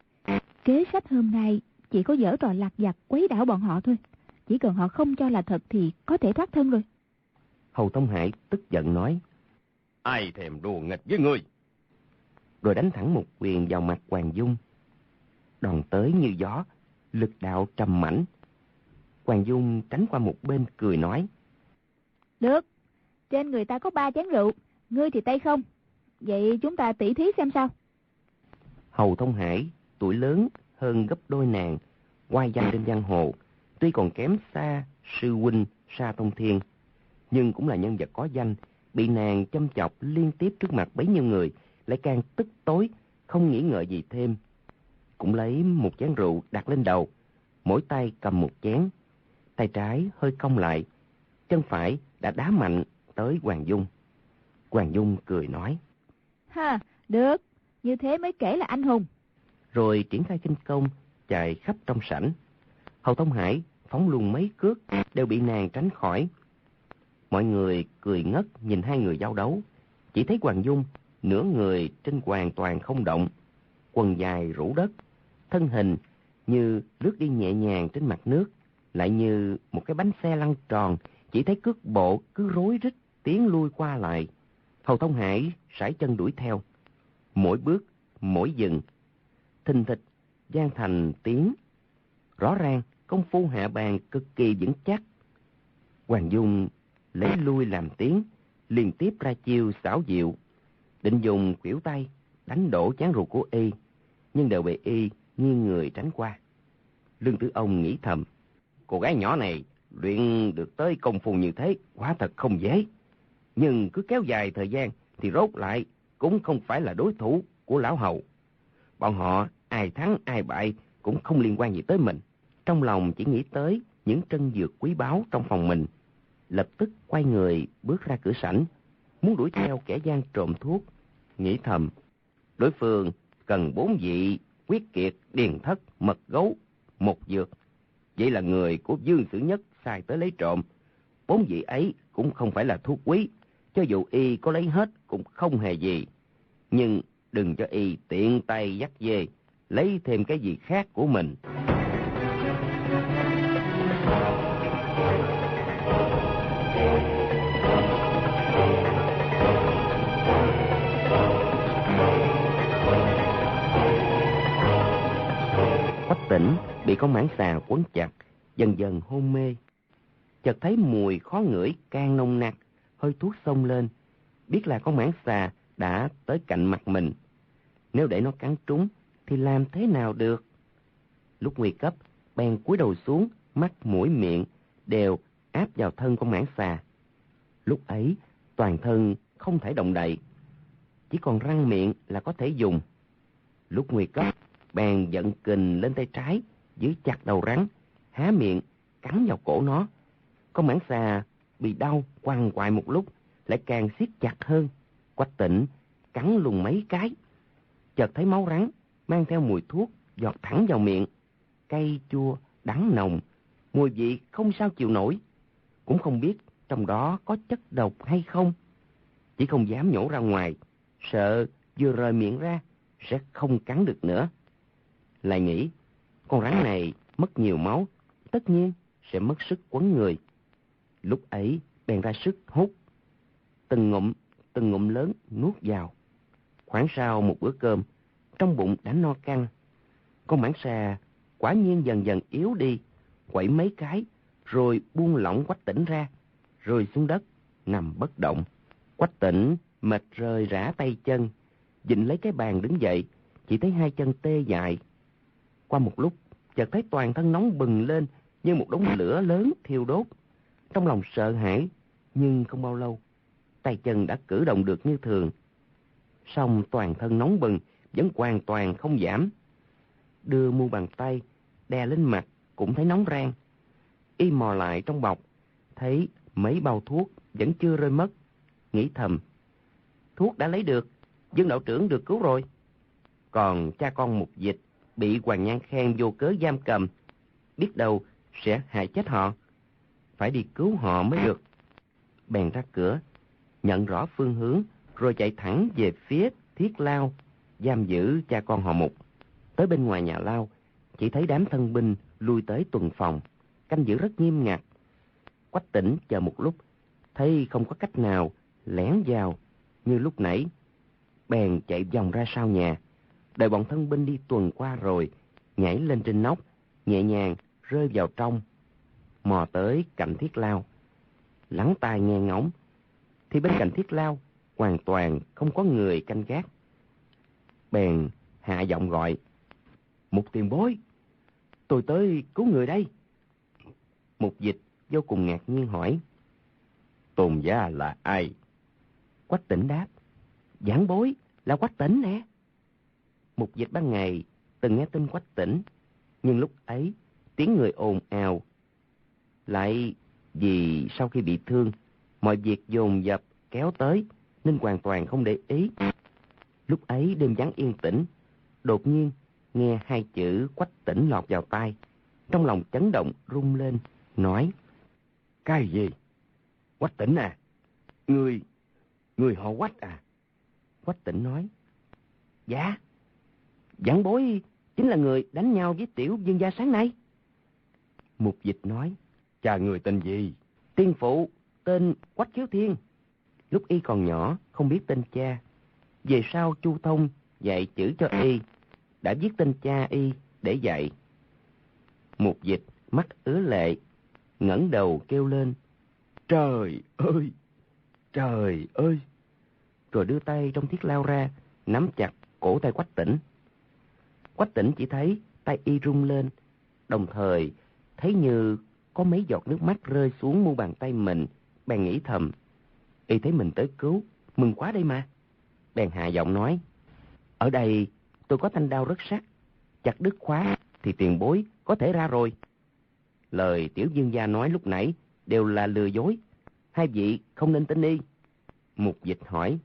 kế sách hôm nay chỉ có giở trò lặt vặt quấy đảo bọn họ thôi. Chỉ cần họ không cho là thật thì có thể thoát thân rồi. Hầu Thông Hải tức giận nói, ai thèm đùa nghịch với ngươi. Rồi đánh thẳng một quyền vào mặt Hoàng Dung. Đòn tới như gió, lực đạo trầm mãnh. Hoàng Dung tránh qua một bên cười nói, được, trên người ta có 3 chén rượu, ngươi thì tay không. Vậy chúng ta tỉ thí xem sao. Hầu Thông Hải tuổi lớn hơn gấp đôi nàng, oai danh trên giang hồ, tuy còn kém xa sư huynh Sa Thông Thiên, nhưng cũng là nhân vật có danh, bị nàng châm chọc liên tiếp trước mặt bấy nhiêu người, lại càng tức tối, không nghĩ ngợi gì thêm. Cũng lấy một chén rượu đặt lên đầu, mỗi tay cầm một chén, tay trái hơi cong lại, chân phải đã đá mạnh tới Hoàng Dung. Hoàng Dung cười nói, Ha, được, như thế mới kể là anh hùng. Rồi triển khai khinh công chạy khắp trong sảnh. Hầu Thông Hải phóng luôn mấy cước đều bị nàng tránh khỏi. Mọi người cười ngất nhìn hai người giao đấu. Chỉ thấy Hoàng Dung nửa người trên hoàn toàn không động, quần dài rũ đất, thân hình như lướt đi nhẹ nhàng trên mặt nước, lại như một cái bánh xe lăn tròn, chỉ thấy cước bộ cứ rối rít tiến lui qua lại. Hầu Thông Hải sải chân đuổi theo, mỗi bước mỗi dừng, thình thịch vang thành tiếng. Rõ ràng công phu hạ bàn cực kỳ vững chắc. Hoàng Dung lấy lui làm tiếng, liên tiếp ra chiêu xảo diệu, định dùng khuỷu tay đánh đổ chán rượu của y, nhưng đều bị y nghiêng người tránh qua. Lương Tử Ông nghĩ thầm, cô gái nhỏ này luyện được tới công phu như thế quả thật không dễ, nhưng cứ kéo dài thời gian thì rốt lại cũng không phải là đối thủ của lão Hầu. Bọn họ ai thắng ai bại cũng không liên quan gì tới mình. Trong lòng chỉ nghĩ tới những trân dược quý báu trong phòng mình, lập tức quay người bước ra cửa sảnh, muốn đuổi theo kẻ gian trộm thuốc. Nghĩ thầm, đối phương cần 4 vị quyết kiệt, điền thất, mật gấu, một dược. Vậy là người của Dương Sử Nhất sai tới lấy trộm. 4 vị ấy cũng không phải là thuốc quý, cho dù y có lấy hết cũng không hề gì. Nhưng đừng cho y tiện tay dắt về, lấy thêm cái gì khác của mình. Quách Tỉnh bị con mãng xà quấn chặt, dần dần hôn mê. Chợt thấy mùi khó ngửi càng nồng nặc, hơi thuốc xông lên, biết là con mãng xà đã tới cạnh mặt mình. Nếu để nó cắn trúng thì làm thế nào được? Lúc nguy cấp, bèn cúi đầu xuống, mắt mũi miệng đều áp vào thân con mãng xà. Lúc ấy toàn thân không thể động đậy, chỉ còn răng miệng là có thể dùng. Lúc nguy cấp, bèn vận kình lên tay trái, giữ chặt đầu rắn, há miệng cắn vào cổ nó. Con mãng xà bị đau quằn quại một lúc, lại càng siết chặt hơn. Quách Tỉnh cắn lùng mấy cái, chợt thấy máu rắn mang theo mùi thuốc giọt thẳng vào miệng, cay chua đắng nồng, mùi vị không sao chịu nổi. Cũng không biết trong đó có chất độc hay không, chỉ không dám nhổ ra ngoài, sợ vừa rời miệng ra sẽ không cắn được nữa. Lại nghĩ con rắn này mất nhiều máu, tất nhiên sẽ mất sức quấn người. Lúc ấy bèn ra sức hút, từng ngụm lớn nuốt vào. Khoảng sau một bữa cơm, trong bụng đã no căng. Con mãng xà quả nhiên dần dần yếu đi, quẩy mấy cái rồi buông lỏng Quách Tỉnh ra, rơi xuống đất nằm bất động. Quách Tỉnh mệt rơi rã tay chân, vịn lấy cái bàn đứng dậy, chỉ thấy hai chân tê dại. Qua một lúc, chợt thấy toàn thân nóng bừng lên như một đống lửa lớn thiêu đốt. Trong lòng sợ hãi, nhưng không bao lâu, tay chân đã cử động được như thường. Song toàn thân nóng bừng vẫn hoàn toàn không giảm. Đưa mu bàn tay đè lên mặt cũng thấy nóng rang. Y mò lại trong bọc, thấy mấy bao thuốc vẫn chưa rơi mất, nghĩ thầm: thuốc đã lấy được, Dương đạo trưởng được cứu rồi. Còn cha con Mục Dịch bị Hoàng Nhan Khang vô cớ giam cầm, biết đâu sẽ hại chết họ. Phải đi cứu họ mới được. Bèn ra cửa, nhận rõ phương hướng, rồi chạy thẳng về phía Thiết Lao, giam giữ cha con họ Mục. Tới bên ngoài nhà lao, chỉ thấy đám thân binh lui tới tuần phòng, canh giữ rất nghiêm ngặt. Quách Tỉnh chờ một lúc, thấy không có cách nào lẻn vào như lúc nãy, bèn chạy vòng ra sau nhà, đợi bọn thân binh đi tuần qua rồi, nhảy lên trên nóc, nhẹ nhàng rơi vào trong, mò tới cạnh Thiết Lao, lắng tai nghe ngóng, thì bên cạnh Thiết Lao hoàn toàn không có người canh gác. Bèn hạ giọng gọi: Mục tiền bối, tôi tới cứu người đây. Mục Dịch vô cùng ngạc nhiên hỏi: Tôn gia là ai? Quách Tỉnh đáp: Giảng bối là Quách Tỉnh nè. Mục Dịch ban ngày từng nghe tin Quách Tỉnh, nhưng lúc ấy tiếng người ồn ào, lại vì sau khi bị thương, mọi việc dồn dập kéo tới nên hoàn toàn không để ý. Lúc ấy đêm vắng yên tĩnh, đột nhiên nghe hai chữ Quách Tỉnh lọt vào tai, trong lòng chấn động rung lên, nói: Cái gì? Quách Tỉnh à? Người họ Quách à? Quách Tỉnh nói: Dạ, giảng bối chính là người đánh nhau với Tiểu Dương gia sáng nay. Mục Dịch nói: Cha người tên gì? Tiên phụ tên Quách Khiếu Thiên. Lúc y còn nhỏ không biết tên cha, về sau Chu Thông dạy chữ cho y, đã viết tên cha y để dạy. Mục Dịch mắt ứa lệ, ngẩng đầu kêu lên: Trời ơi! Trời ơi! Rồi đưa tay trong Thiết Lao ra, nắm chặt cổ tay Quách Tỉnh. Quách Tỉnh chỉ thấy tay y rung lên, đồng thời thấy như có mấy giọt nước mắt rơi xuống mu bàn tay mình, bèn nghĩ thầm: Y thấy mình tới cứu, mừng quá đây mà. Bèn hạ giọng nói: Ở đây tôi có thanh đao rất sắc, chặt đứt khóa thì tiền bối có thể ra rồi. Lời Tiểu Dương gia nói lúc nãy đều là lừa dối, hai vị không nên tin y. Mục Dịch hỏi: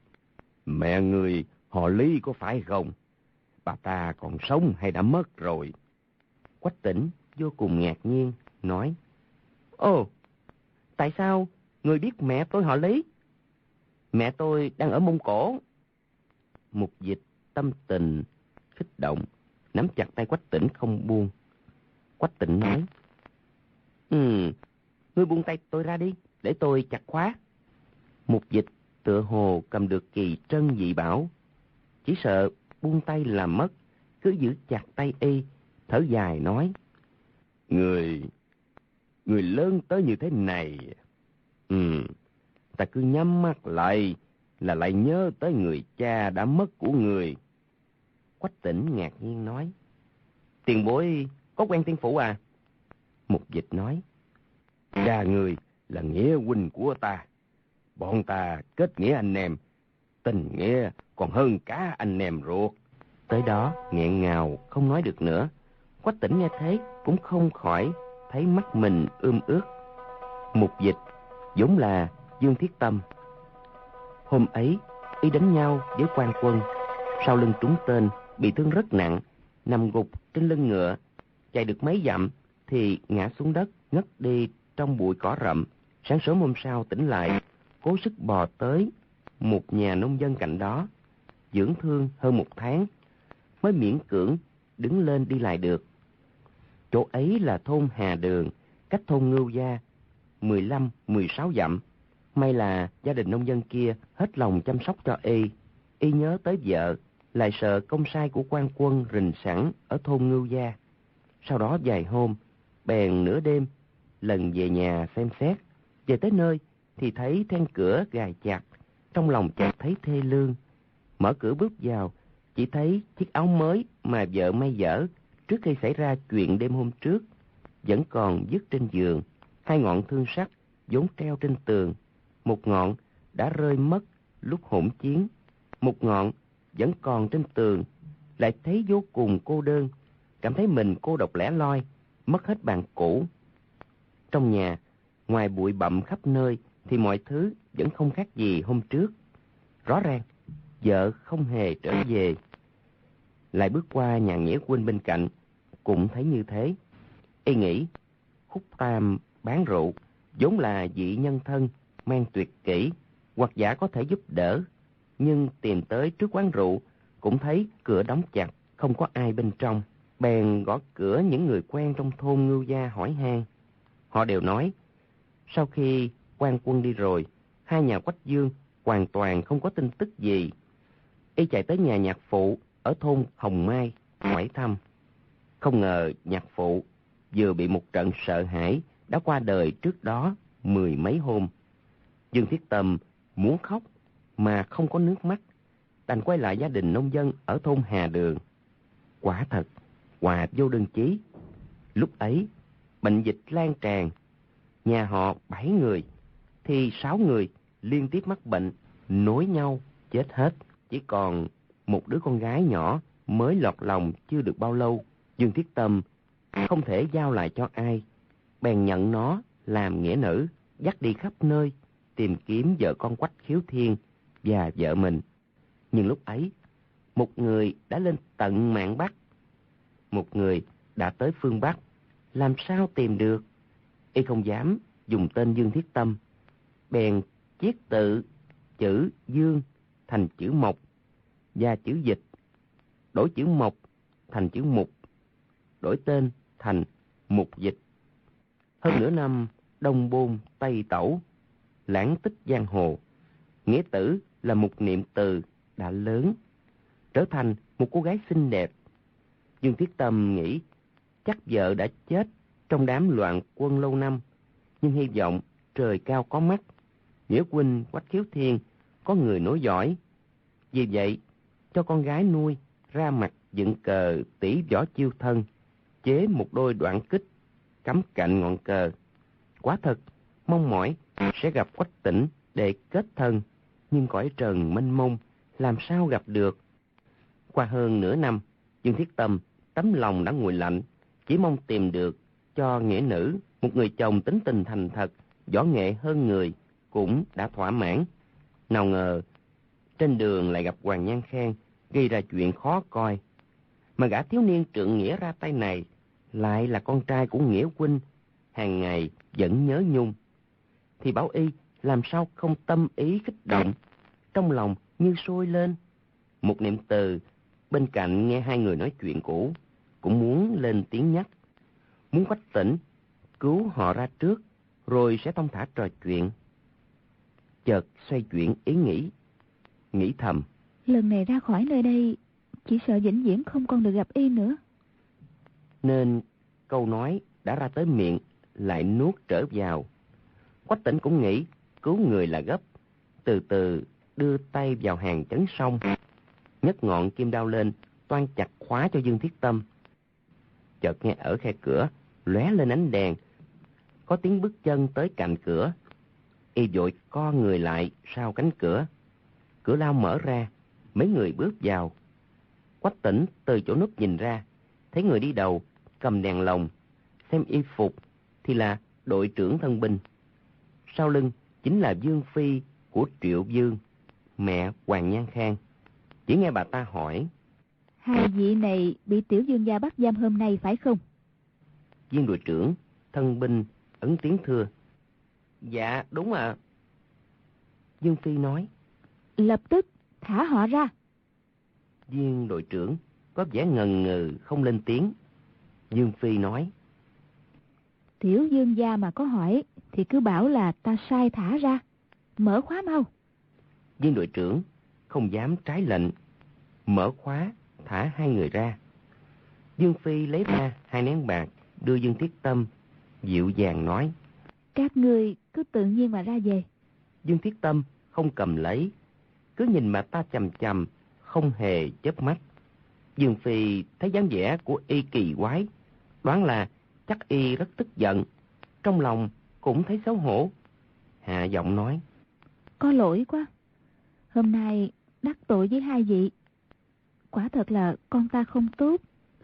Mẹ người họ Lý có phải không? Bà ta còn sống hay đã mất rồi? Quách Tỉnh vô cùng ngạc nhiên, nói: Ồ, tại sao người biết mẹ tôi họ Lý? Mẹ tôi đang ở Mông Cổ. Mục Dịch tâm tình kích động, nắm chặt tay Quách Tỉnh không buông. Quách Tỉnh nói: Ngươi buông tay tôi ra đi, để tôi chặt khóa. Mục Dịch tựa hồ cầm được kỳ trân dị bảo, chỉ sợ buông tay làm mất, cứ giữ chặt tay y, thở dài nói: Người lớn tới như thế này, ta cứ nhắm mắt lại là lại nhớ tới người cha đã mất của người. Quách Tỉnh ngạc nhiên nói: Tiền bối có quen tiên phụ à? Mục Dịch nói: Cha người là nghĩa huynh của ta, bọn ta kết nghĩa anh em, tình nghĩa còn hơn cả anh em ruột. Tới đó nghẹn ngào không nói được nữa. Quách Tỉnh nghe thế cũng không khỏi thấy mắt mình ươm ướt. Mục Dịch vốn là Dương Thiết Tâm. Hôm ấy y đánh nhau với quan quân, sau lưng trúng tên, bị thương rất nặng, nằm gục trên lưng ngựa, chạy được mấy dặm thì ngã xuống đất ngất đi trong bụi cỏ rậm. Sáng sớm hôm sau tỉnh lại, cố sức bò tới một nhà nông dân cạnh đó, dưỡng thương hơn 1 tháng mới miễn cưỡng đứng lên đi lại được. Chỗ ấy là thôn Hà Đường, cách thôn Ngưu Gia 15-16 dặm. May là gia đình nông dân kia hết lòng chăm sóc cho y. Y nhớ tới vợ, lại sợ công sai của quan quân rình sẵn ở thôn Ngưu Gia. Sau đó vài hôm, bèn nửa đêm lần về nhà xem xét. Về tới nơi thì thấy then cửa gài chặt, trong lòng chợt thấy thê lương. Mở cửa bước vào, chỉ thấy chiếc áo mới mà vợ may dở trước khi xảy ra chuyện đêm hôm trước vẫn còn vứt trên giường. 2 ngọn thương sắt vốn treo trên tường, một ngọn đã rơi mất lúc hỗn chiến, một ngọn vẫn còn trên tường. Lại thấy vô cùng cô đơn, cảm thấy mình cô độc lẻ loi, mất hết bạn cũ. Trong nhà, ngoài bụi bặm khắp nơi thì mọi thứ vẫn không khác gì hôm trước. Rõ ràng, vợ không hề trở về. Lại bước qua nhà Nghĩa Huynh bên cạnh, cũng thấy như thế. Y nghĩ, Khúc Tam bán rượu, vốn là vị nhân thân, mang tuyệt kỹ, hoặc giả có thể giúp đỡ. Nhưng tìm tới trước quán rượu, cũng thấy cửa đóng chặt, không có ai bên trong. Bèn gõ cửa những người quen trong thôn Ngưu Gia hỏi han. Họ đều nói, sau khi quan quân đi rồi, hai nhà Quách Dương hoàn toàn không có tin tức gì. Y chạy tới nhà nhạc phụ ở thôn Hồng Mai hỏi thăm. Không ngờ nhạc phụ vừa bị một trận sợ hãi đã qua đời trước đó 10 mấy hôm. Dương Thiết Tâm muốn khóc mà không có nước mắt, đành quay lại gia đình nông dân ở thôn Hà Đường. Quả thật, hòa vô đơn chí. Lúc ấy, bệnh dịch lan tràn. Nhà họ 7 người, thì 6 người liên tiếp mắc bệnh, nối nhau, chết hết. Chỉ còn một đứa con gái nhỏ mới lọt lòng chưa được bao lâu. Dương Thiết Tâm không thể giao lại cho ai, bèn nhận nó làm nghĩa nữ, dắt đi khắp nơi, tìm kiếm vợ con Quách Khiếu Thiên và vợ mình. Nhưng lúc ấy, một người đã lên tận mạn Bắc, một người đã tới phương Bắc, làm sao tìm được? Y không dám dùng tên Dương Thiết Tâm, bèn chiết tự chữ Dương thành chữ Mộc và chữ Dịch, đổi chữ Mộc thành chữ Mục, đổi tên thành Mục Dịch. Hơn nửa năm đông bôn tây tẩu, lãng tích giang hồ, nghĩa tử là một niệm từ đã lớn, trở thành một cô gái xinh đẹp. Dương Thiết Tâm nghĩ chắc vợ đã chết trong đám loạn quân lâu năm, nhưng hy vọng trời cao có mắt, Nghĩa Huynh Quách Khiếu Thiên có người nối dõi. Vì vậy, cho con gái nuôi ra mặt dựng cờ tỷ võ chiêu thân, chế một đôi đoạn kích, cắm cạnh ngọn cờ. Quả thật, mong mỏi sẽ gặp Quách Tĩnh để kết thân, nhưng cõi trần mênh mông, làm sao gặp được. Qua hơn nửa năm, Dương Thiết Tâm tấm lòng đã nguội lạnh, chỉ mong tìm được cho nghĩa nữ một người chồng tính tình thành thật, võ nghệ hơn người, cũng đã thỏa mãn. Nào ngờ, trên đường lại gặp Hoàng Nhan Khang, gây ra chuyện khó coi. Mà gã thiếu niên trượng nghĩa ra tay này, lại là con trai của Nghĩa Huynh, hàng ngày vẫn nhớ nhung. Thì bảo y làm sao không tâm ý kích động, trong lòng như sôi lên. Một niệm từ bên cạnh nghe hai người nói chuyện cũ, cũng muốn lên tiếng nhắc, muốn Quách Tĩnh cứu họ ra trước, rồi sẽ thông thả trò chuyện. Chợt xoay chuyển ý nghĩ thầm, lần này ra khỏi nơi đây, chỉ sợ vĩnh viễn không còn được gặp y nữa. Nên câu nói đã ra tới miệng lại nuốt trở vào. Quách Tĩnh cũng nghĩ cứu người là gấp, từ từ đưa tay vào hàng chấn song, nhấc ngọn kim đao lên, toan chặt khóa cho Dương Thiết Tâm. Chợt nghe ở khe cửa lóe lên ánh đèn, có tiếng bước chân tới cạnh cửa. Y vội co người lại sau cánh cửa. Cửa lao mở ra, mấy người bước vào. Quách Tĩnh từ chỗ núp nhìn ra, thấy người đi đầu cầm đèn lồng, xem y phục thì là đội trưởng thân binh. Sau lưng chính là Dương Phi của Triệu Dương, mẹ Hoàng Nhan Khang. Chỉ nghe bà ta hỏi, hai vị này bị tiểu dương gia bắt giam hôm nay phải không? Viên đội trưởng thân binh ấn tiếng thưa, dạ đúng ạ. Dương Phi nói, lập tức thả họ ra. Viên đội trưởng có vẻ ngần ngừ không lên tiếng. Dương Phi nói, Tiểu dương gia mà có hỏi thì cứ bảo là ta sai thả ra, mở khóa mau. Viên đội trưởng không dám trái lệnh, mở khóa thả hai người ra. Dương Phi lấy ra 2 nén bạc đưa Dương Thiết Tâm, dịu dàng nói, các ngươi cứ tự nhiên mà ra về. Dương Thiết Tâm không cầm lấy, cứ nhìn bà ta chằm chằm, không hề chớp mắt. Dương Phi thấy dáng vẻ của y kỳ quái, đoán là chắc y rất tức giận, trong lòng cũng thấy xấu hổ, hạ giọng nói, có lỗi quá, hôm nay đắc tội với hai vị, quả thật là con ta không tốt,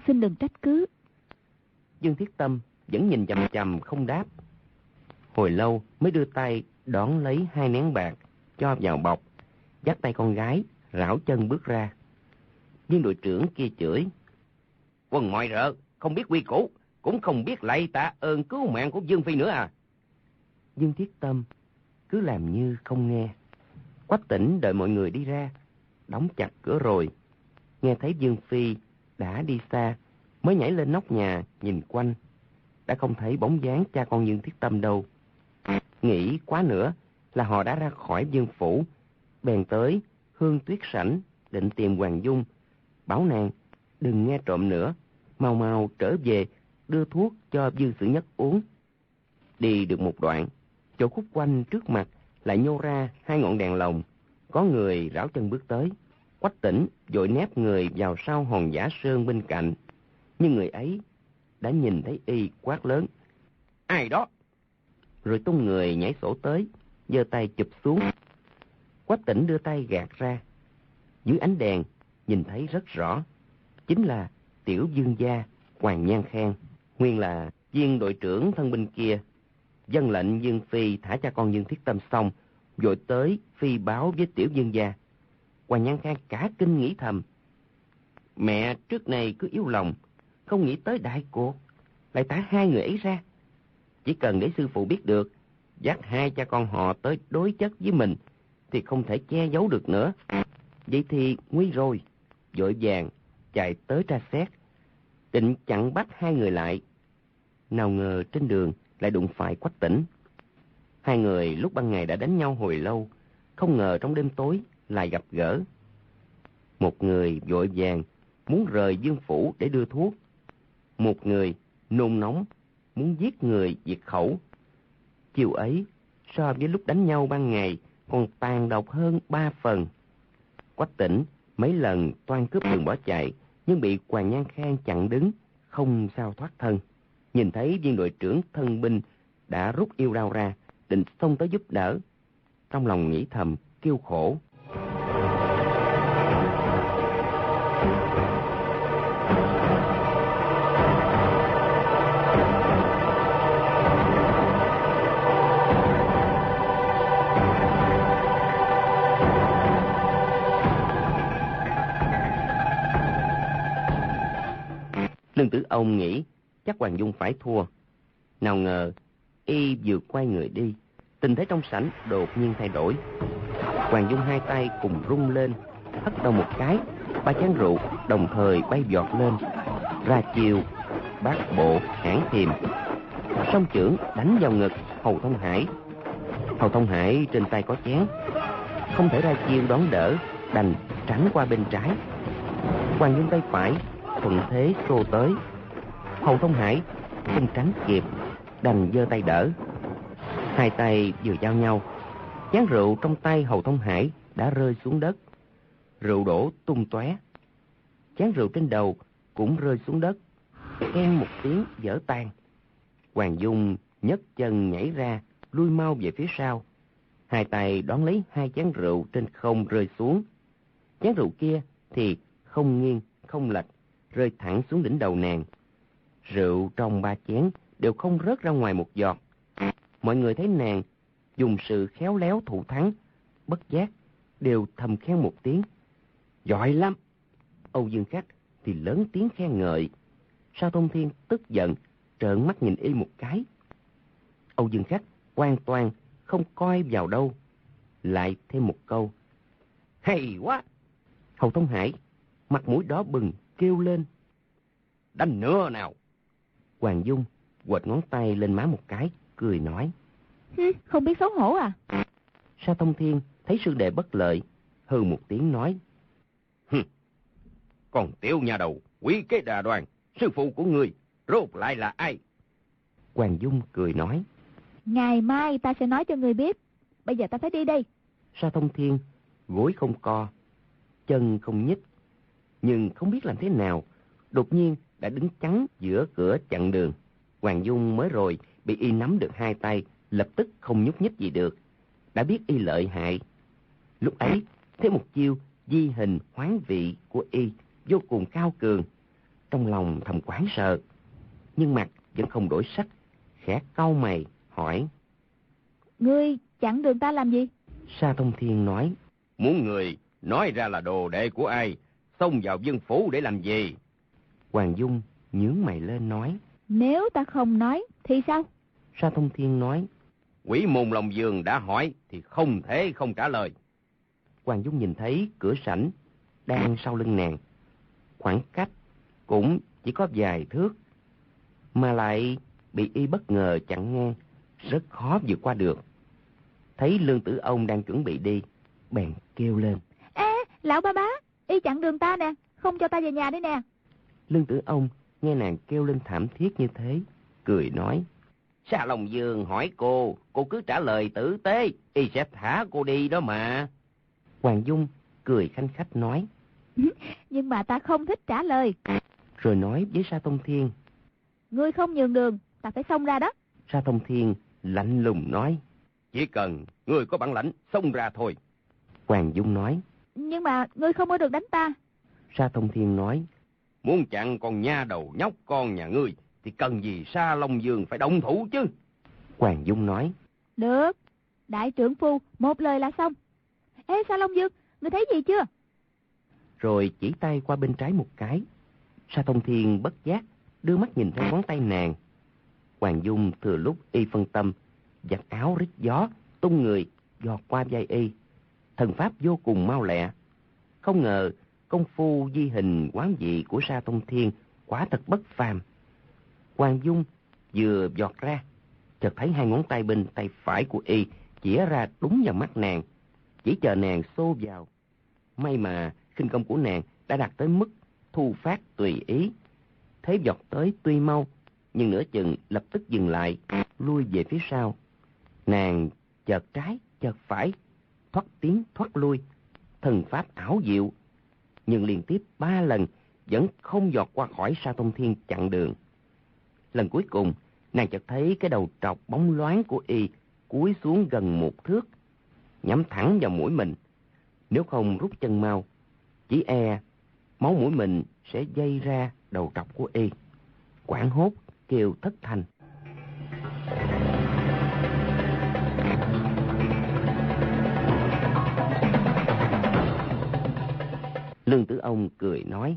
xin đừng trách cứ. Dương Thiết Tâm vẫn nhìn chằm chằm không đáp. Hồi lâu mới đưa tay đón lấy 2 nén bạc, cho vào bọc, dắt tay con gái, rảo chân bước ra. Viên đội trưởng kia chửi: "Quần mọi rợ, không biết quy củ, cũng không biết lạy tạ ơn cứu mạng của Dương Phi nữa à?" Dương Thiết Tâm cứ làm như không nghe. Quách Tĩnh đợi mọi người đi ra, đóng chặt cửa rồi. Nghe thấy Dương Phi đã đi xa, mới nhảy lên nóc nhà nhìn quanh. Đã không thấy bóng dáng cha con Dương Thiết Tâm đâu. Nghĩ quá nữa là họ đã ra khỏi Dương phủ, bèn tới Hương Tuyết Sảnh định tìm Hoàng Dung, bảo nàng đừng nghe trộm nữa, mau mau trở về đưa thuốc cho Dương Sử Nhất uống. Đi được một đoạn, chỗ khúc quanh trước mặt lại nhô ra 2 ngọn đèn lồng. Có người rảo chân bước tới. Quách Tĩnh vội nép người vào sau hòn giả sơn bên cạnh, nhưng người ấy đã nhìn thấy y quát lớn: "Ai đó?" Rồi tung người nhảy sổ tới, giơ tay chụp xuống. Quách Tĩnh đưa tay gạt ra. Dưới ánh đèn nhìn thấy rất rõ, chính là tiểu vương gia Hoàng Nhan Khang. Nguyên là viên đội trưởng thân binh kia vâng lệnh Dương Phi thả cha con Dương Thiết Tâm xong, vội tới phi báo với tiểu vương gia. Hoàng Nhan Khang cả kinh nghĩ thầm: mẹ trước này cứ yếu lòng, không nghĩ tới đại cuộc, lại thả 2 người ấy ra. Chỉ cần để sư phụ biết được, dắt 2 cha con họ tới đối chất với mình, thì không thể che giấu được nữa. Vậy thì nguy rồi. Vội vàng chạy tới tra xét, định chặn bắt 2 người lại. Nào ngờ trên đường lại đụng phải Quách Tĩnh. 2 người lúc ban ngày đã đánh nhau hồi lâu, không ngờ trong đêm tối lại gặp gỡ. Một người vội vàng muốn rời Dương phủ để đưa thuốc, một người nôn nóng muốn giết người diệt khẩu. Chiều ấy so với lúc đánh nhau ban ngày còn tàn độc hơn 3 phần. Quách Tĩnh mấy lần toan cướp đường bỏ chạy, nhưng bị Hoàng Nhan Khang chặn đứng, không sao thoát thân. Nhìn thấy viên đội trưởng thân binh đã rút yêu đao ra, định xông tới giúp đỡ. Trong lòng nghĩ thầm kêu khổ. Lương Tử Ông nghĩ chắc Hoàng Dung phải thua. Nào ngờ y vừa quay người đi, tình thế trong sảnh đột nhiên thay đổi. Hoàng Dung 2 tay cùng rung lên, hất đầu một cái, 3 chén rượu đồng thời bay vọt lên, ra chiều bát bộ hãn thiềm, song chưởng đánh vào ngực Hầu Thông Hải. Hầu Thông Hải trên tay có chén, không thể ra chiêu đón đỡ, đành tránh qua bên trái. Hoàng Dung tay phải thuận thế xô tới. Hầu Thông Hải không tránh kịp, đành giơ tay đỡ. 2 tay vừa giao nhau, chén rượu trong tay Hầu Thông Hải đã rơi xuống đất, rượu đổ tung tóe. Chén rượu trên đầu cũng rơi xuống đất, keng một tiếng vỡ tan. Hoàng Dung nhấc chân nhảy ra, lui mau về phía sau. 2 tay đón lấy 2 chén rượu trên không rơi xuống. Chén rượu kia thì không nghiêng không lệch, rơi thẳng xuống đỉnh đầu nàng. Rượu trong 3 chén đều không rớt ra ngoài một giọt. Mọi người thấy nàng dùng sự khéo léo thủ thắng, bất giác đều thầm khen một tiếng: giỏi lắm. Âu Dương Khách thì lớn tiếng khen ngợi. Sao Thông Thiên tức giận trợn mắt nhìn y một cái. Âu Dương Khách hoàn toàn không coi vào đâu, lại thêm một câu: hay quá. Hầu Thông Hải mặt mũi đỏ bừng kêu lên: đánh nữa nào. Hoàng Dung quệt ngón tay lên má một cái, cười nói: Không biết xấu hổ à? Sa Thông Thiên thấy sư đệ bất lợi, hừ một tiếng nói: còn tiểu nhà đầu quý kế đà đoàn, sư phụ của người rốt lại là ai? Hoàng Dung cười nói: Ngày mai ta sẽ nói cho người biết. Bây giờ ta phải đi đây. Sa Thông Thiên gối không co, chân không nhích, nhưng không biết làm thế nào, đột nhiên đã đứng chắn giữa cửa chặn đường. Hoàng Dung mới rồi bị y nắm được 2 tay, lập tức không nhúc nhích gì được, đã biết y lợi hại. Lúc ấy thấy một chiêu di hình hoán vị của y vô cùng cao cường, trong lòng thầm hoảng sợ, nhưng mặt vẫn không đổi sắc, khẽ cau mày hỏi: Ngươi chặn đường ta làm gì? Sa Thông Thiên nói: Muốn người nói ra là đồ đệ của ai, xông vào vương phủ để làm gì? Hoàng Dung nhướng mày lên nói: Nếu ta không nói thì sao? Sa Thông Thiên nói: Quỷ môn Long Vương đã hỏi thì không thể không trả lời. Hoàng Dung nhìn thấy cửa sảnh đang sau lưng nàng, khoảng cách cũng chỉ có vài thước, mà lại bị y bất ngờ chặn ngang, rất khó vượt qua được. Thấy Lương Tử Ông đang chuẩn bị đi, bèn kêu lên: Ê, lão ba bá, y chặn đường ta nè, không cho ta về nhà đây nè. Lương Tử Ông nghe nàng kêu lên thảm thiết như thế, cười nói: Sa Long Vương hỏi cô cứ trả lời tử tế, y sẽ thả cô đi đó mà. Hoàng Dung cười khanh khách nói: Nhưng mà ta không thích trả lời. Rồi nói với Sa Thông Thiên: Ngươi không nhường đường, ta phải xông ra đó. Sa Thông Thiên lạnh lùng nói: Chỉ cần ngươi có bản lãnh xông ra thôi. Hoàng Dung nói: Nhưng mà ngươi không có được đánh ta. Sa Thông Thiên nói: Muốn chặn con nha đầu nhóc con nhà ngươi thì cần gì Sa Long Vương phải động thủ chứ? Hoàng Dung nói: Được, đại trưởng phu một lời là xong. Ê Sa Long Vương, ngươi thấy gì chưa? Rồi chỉ tay qua bên trái một cái. Sa Thông Thiên bất giác đưa mắt nhìn theo ngón tay nàng. Hoàng Dung thừa lúc y phân tâm, giặt áo rít gió, tung người giọt qua vai y. Thần pháp vô cùng mau lẹ. Không ngờ công phu di hình quán dị của Sa Thông Thiên quả thật bất phàm. Hoàng Dung vừa giọt ra, chợt thấy hai ngón tay bên tay phải của y chĩa ra đúng vào mắt nàng, chỉ chờ nàng xô vào. May mà khinh công của nàng đã đạt tới mức thu phát tùy ý. Thế giọt tới tuy mau, nhưng nửa chừng lập tức dừng lại, lui về phía sau. Nàng chợt trái, chợt phải, thoát tiến thoát lui, thần pháp ảo diệu, nhưng liên tiếp 3 lần vẫn không giọt qua khỏi Sa Thông Thiên chặn đường. Lần cuối cùng, nàng chợt thấy cái đầu trọc bóng loáng của y cúi xuống gần 1 thước, nhắm thẳng vào mũi mình. Nếu không rút chân mau, chỉ e máu mũi mình sẽ dây ra đầu trọc của y. Hoảng hốt kêu thất thanh. Lương Tử Ông cười nói: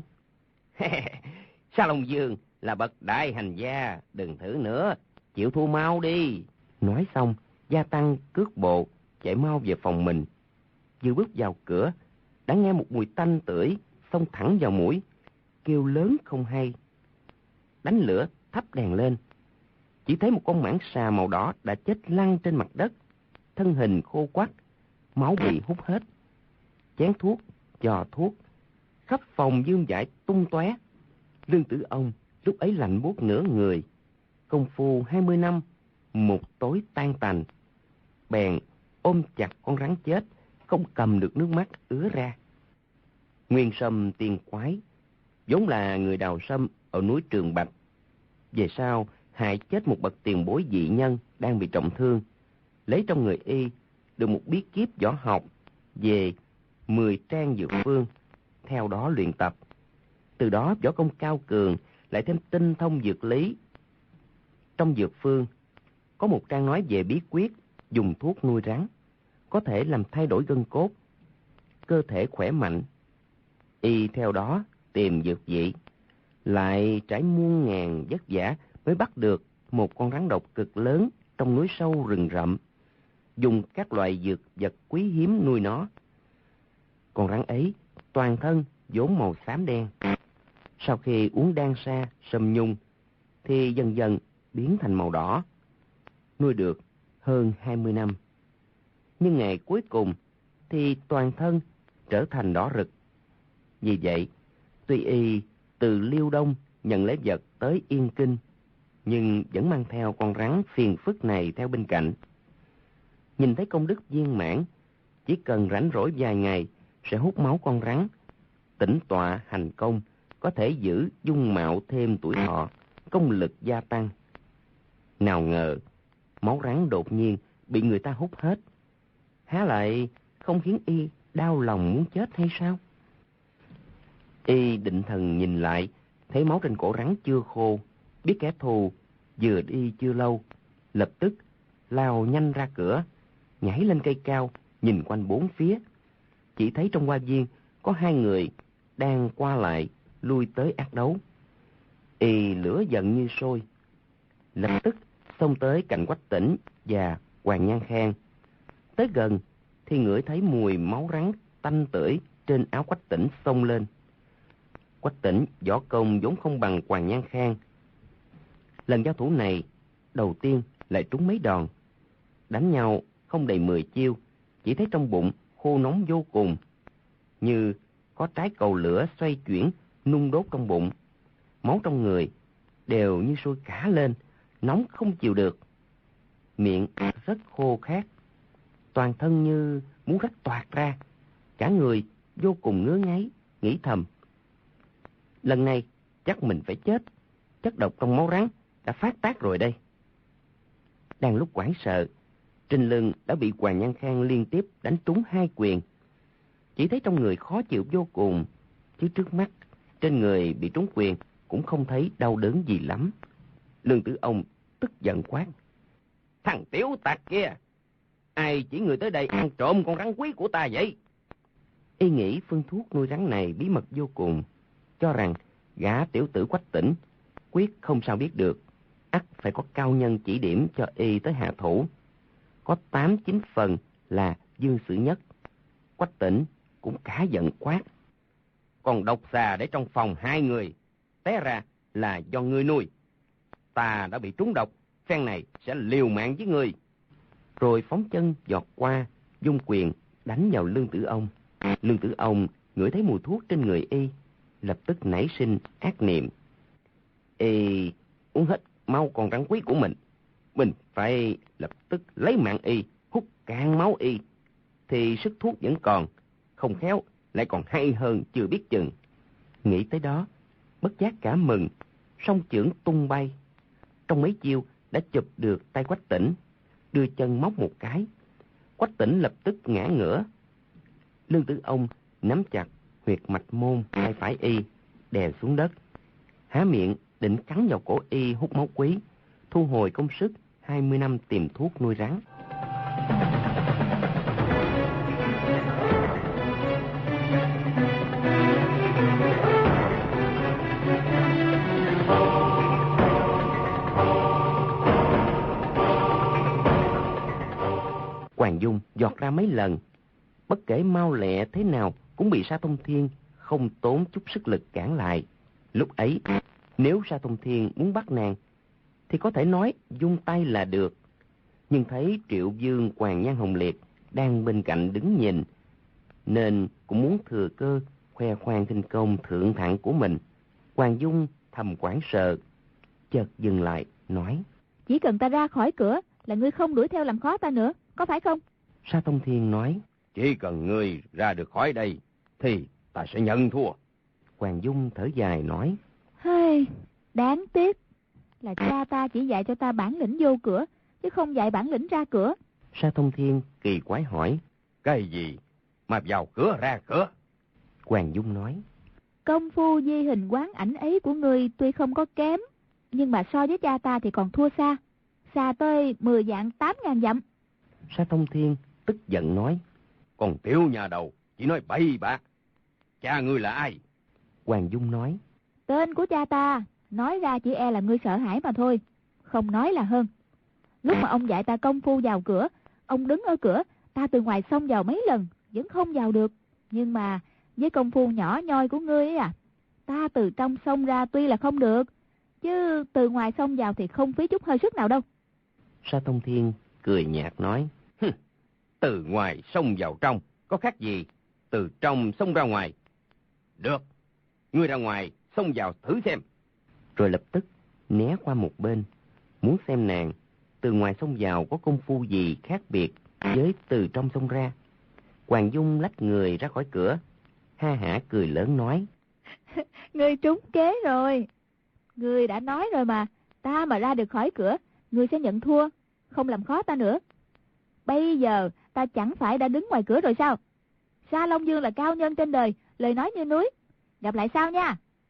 Sa Long Vương là bậc đại hành gia, đừng thử nữa, chịu thua mau đi. Nói xong, gia tăng cước bộ chạy mau về phòng mình. Vừa bước vào cửa, đã nghe một mùi tanh tưởi xông thẳng vào mũi, kêu lớn không hay. Đánh lửa thắp đèn lên, chỉ thấy một con mãng xà màu đỏ đã chết lăn trên mặt đất, thân hình khô quắt, máu bị hút hết. Chén thuốc, giò thuốc khắp phòng vương vãi tung tóe. Lương Tử Ông lúc ấy lạnh buốt nửa người. Công phu 20 năm, một tối tan tành. Bèn ôm chặt con rắn chết, không cầm được nước mắt ứa ra. Nguyên Sâm Tiên Quái vốn là người đào sâm ở núi Trường Bạch, về sau hại chết một bậc tiền bối dị nhân đang bị trọng thương, lấy trong người y được một bí kíp võ học về 10 trang dược phương, theo đó luyện tập. Từ đó võ công cao cường, lại thêm tinh thông dược lý. Trong dược phương có một trang nói về bí quyết dùng thuốc nuôi rắn, có thể làm thay đổi gân cốt, cơ thể khỏe mạnh. Y theo đó tìm dược vị, lại trải muôn ngàn vất vả mới bắt được một con rắn độc cực lớn trong núi sâu rừng rậm, dùng các loại dược vật quý hiếm nuôi nó. Con rắn ấy toàn thân vốn màu xám đen, sau khi uống đan sa sâm nhung thì dần dần biến thành màu đỏ. Nuôi được hơn 20 năm, nhưng ngày cuối cùng thì toàn thân trở thành đỏ rực. Vì vậy, tuy y từ Liêu Đông nhận lễ vật tới Yên Kinh, nhưng vẫn mang theo con rắn phiền phức này theo bên cạnh. Nhìn thấy công đức viên mãn, chỉ cần rảnh rỗi vài ngày sẽ hút máu con rắn, tĩnh tọa hành công, có thể giữ dung mạo thêm tuổi thọ, công lực gia tăng. Nào ngờ máu rắn đột nhiên bị người ta hút hết, há lại không khiến y đau lòng muốn chết hay sao? Y định thần nhìn lại thấy máu trên cổ rắn chưa khô, biết kẻ thù vừa đi chưa lâu, lập tức lao nhanh ra cửa, nhảy lên cây cao, nhìn quanh bốn phía. Chỉ thấy trong hoa viên có hai người đang qua lại, lui tới ác đấu. Y lửa giận như sôi, lập tức xông tới cạnh Quách Tĩnh và Hoàng Nhan Khang. Tới gần thì ngửi thấy mùi máu rắn tanh tưởi trên áo Quách Tĩnh xông lên. Quách Tĩnh võ công vốn không bằng Hoàng Nhan Khang. Lần giao thủ này, đầu tiên lại trúng mấy đòn. Đánh nhau không đầy 10 chiêu, chỉ thấy trong bụng khô nóng vô cùng, như có trái cầu lửa xoay chuyển, nung đốt trong bụng. Máu trong người đều như sôi cả lên, nóng không chịu được. Miệng rất khô khát, toàn thân như muốn rách toạc ra, cả người vô cùng ngứa ngáy, nghĩ thầm: lần này chắc mình phải chết, chất độc trong máu rắn đã phát tác rồi đây. Đang lúc hoảng sợ, trên lưng đã bị Hoàng Nhan Khang liên tiếp đánh trúng 2 quyền. Chỉ thấy trong người khó chịu vô cùng, chứ trước mắt trên người bị trúng quyền cũng không thấy đau đớn gì lắm. Lương Tử Ông tức giận quát: thằng tiểu tặc kia, ai chỉ người tới đây ăn trộm con rắn quý của ta vậy? Y nghĩ phương thuốc nuôi rắn này bí mật vô cùng, cho rằng gã tiểu tử Quách Tĩnh quyết không sao biết được, ắt phải có cao nhân chỉ điểm cho y tới hạ thủ. Có 8-9 phần là Dương Sử Nhất. Quách Tĩnh cũng cả giận quát: còn độc xà để trong phòng 2 người, té ra là do ngươi nuôi. Ta đã bị trúng độc, phen này sẽ liều mạng với ngươi. Rồi phóng chân giọt qua, dung quyền đánh vào Lương Tử Ông. Lương Tử Ông ngửi thấy mùi thuốc trên người y, lập tức nảy sinh ác niệm. Y uống hết máu con rắn quý của mình phải lập tức lấy mạng y, hút cạn máu y, thì sức thuốc vẫn còn, không khéo lại còn hay hơn chưa biết chừng. Nghĩ tới đó, bất giác cả mừng, song chưởng tung bay. Trong mấy chiêu đã chụp được tay Quách Tĩnh, đưa chân móc một cái. Quách Tĩnh lập tức ngã ngửa. Lương Tử Ông nắm chặt huyệt mạch môn tay phải y, đè xuống đất, há miệng định cắn vào cổ y hút máu quý, thu hồi công sức 20 năm tìm thuốc nuôi rắn. Hoàng Dung giọt ra mấy lần, bất kể mau lẹ thế nào cũng bị Sa Thông Thiên không tốn chút sức lực cản lại. Lúc ấy, nếu Sa Thông Thiên muốn bắt nàng thì có thể nói vung tay là được. Nhưng thấy Triệu Dương, Hoàng Nhan Hồng Liệt đang bên cạnh đứng nhìn, nên cũng muốn thừa cơ khoe khoang khinh công thượng thặng của mình. Hoàng Dung thầm hoảng sợ, chợt dừng lại nói: chỉ cần ta ra khỏi cửa là ngươi không đuổi theo làm khó ta nữa, có phải không? Sa Thông Thiên nói: chỉ cần ngươi ra được khỏi đây thì ta sẽ nhận thua. Hoàng Dung thở dài nói: Hey, đáng tiếc là cha ta chỉ dạy cho ta bản lĩnh vô cửa, chứ không dạy bản lĩnh ra cửa. Sa Thông Thiên kỳ quái hỏi: cái gì mà vào cửa ra cửa? Hoàng Dung nói: công phu di hình quán ảnh ấy của ngươi tuy không có kém, nhưng mà so với cha ta thì còn thua xa, xa tới 10 vạn 8.000 dặm. Sa Thông Thiên tức giận nói: còn tiểu nhà đầu chỉ nói bậy bạ, cha ngươi là ai? Hoàng Dung nói: tên của cha ta, nói ra chỉ e là ngươi sợ hãi mà thôi, không nói là hơn. Lúc mà ông dạy ta công phu vào cửa, ông đứng ở cửa, ta từ ngoài xông vào mấy lần vẫn không vào được. Nhưng mà với công phu nhỏ nhoi của ngươi ấy ta từ trong xông ra tuy là không được, chứ từ ngoài xông vào thì không phí chút hơi sức nào đâu. Sa Thông Thiên cười nhạt nói: từ ngoài xông vào trong có khác gì từ trong xông ra ngoài? Được, ngươi ra ngoài xông vào thử xem. Rồi lập tức né qua một bên, muốn xem nàng từ ngoài xông vào có công phu gì khác biệt với từ trong xông ra. Hoàng Dung lách người ra khỏi cửa, ha hả cười lớn nói: Ngươi trúng kế rồi. Ngươi đã nói rồi mà, ta mà ra được khỏi cửa, ngươi sẽ nhận thua, không làm khó ta nữa. Bây giờ ta chẳng phải đã đứng ngoài cửa rồi sao? Sa Long Dương là cao nhân trên đời, lời nói như núi. Gặp lại sau nha.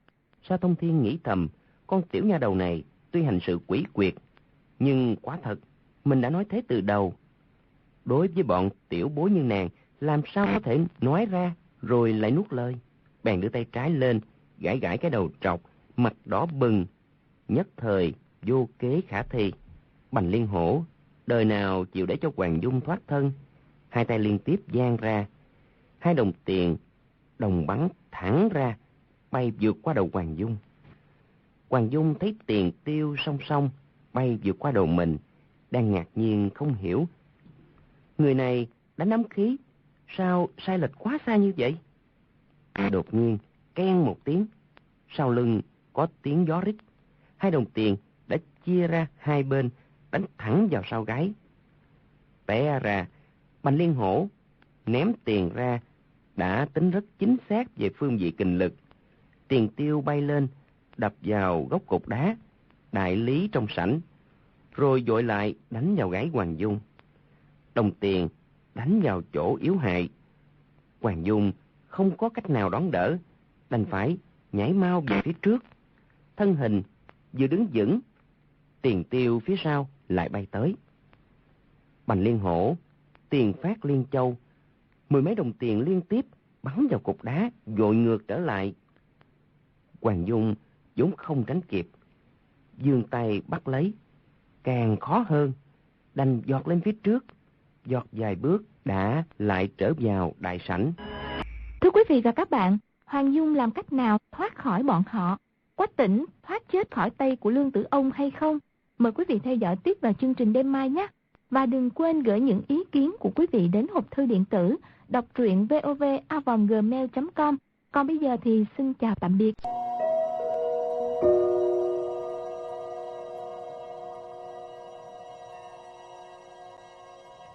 Sa Thông Thiên nghĩ thầm, con tiểu nha đầu này tuy hành sự quỷ quyệt, nhưng quả thật, mình đã nói thế từ đầu. Đối với bọn tiểu bối như nàng, làm sao có thể nói ra rồi lại nuốt lời. Bèn đưa tay trái lên, gãi gãi cái đầu trọc, mặt đỏ bừng, nhất thời vô kế khả thi. Bành Liên Hổ đời nào chịu để cho Hoàng Dung thoát thân. Hai tay liên tiếp giang ra, hai đồng tiền đồng bắn thẳng ra, bay vượt qua đầu Hoàng Dung. Hoàng Dung thấy tiền tiêu song song bay vượt qua đầu mình, đang ngạc nhiên không hiểu. Người này đã nắm khí, sao sai lệch quá xa như vậy? Đột nhiên, keng một tiếng, sau lưng có tiếng gió rít. Hai đồng tiền đã chia ra hai bên, đánh thẳng vào sau gáy. Té ra, Bành Liên Hổ ném tiền ra, đã tính rất chính xác về phương vị kình lực. Tiền tiêu bay lên, đập vào gốc cột đá, đại lý trong sảnh, rồi vội lại đánh vào gáy Hoàng Dung. Đồng tiền đánh vào chỗ yếu hại. Hoàng Dung không có cách nào đón đỡ, đành phải nhảy mau về phía trước. Thân hình vừa đứng vững, tiền tiêu phía sau lại bay tới. Bành Liên Hổ tiền phát liên châu, mười mấy đồng tiền liên tiếp bắn vào cột đá, vội ngược trở lại. Hoàng Dung vốn không tránh kịp, giương tay bắt lấy, càng khó hơn, đành giọt lên phía trước, giọt vài bước đã lại trở vào đại sảnh. Thưa quý vị và các bạn, Hoàng Dung làm cách nào thoát khỏi bọn họ? Quách Tĩnh thoát chết khỏi tay của Lương Tử Ông hay không? Mời quý vị theo dõi tiếp vào chương trình đêm mai nhé. Và đừng quên gửi những ý kiến của quý vị đến hộp thư điện tử đọc truyện vov@gmail.com. Còn bây giờ thì xin chào tạm biệt.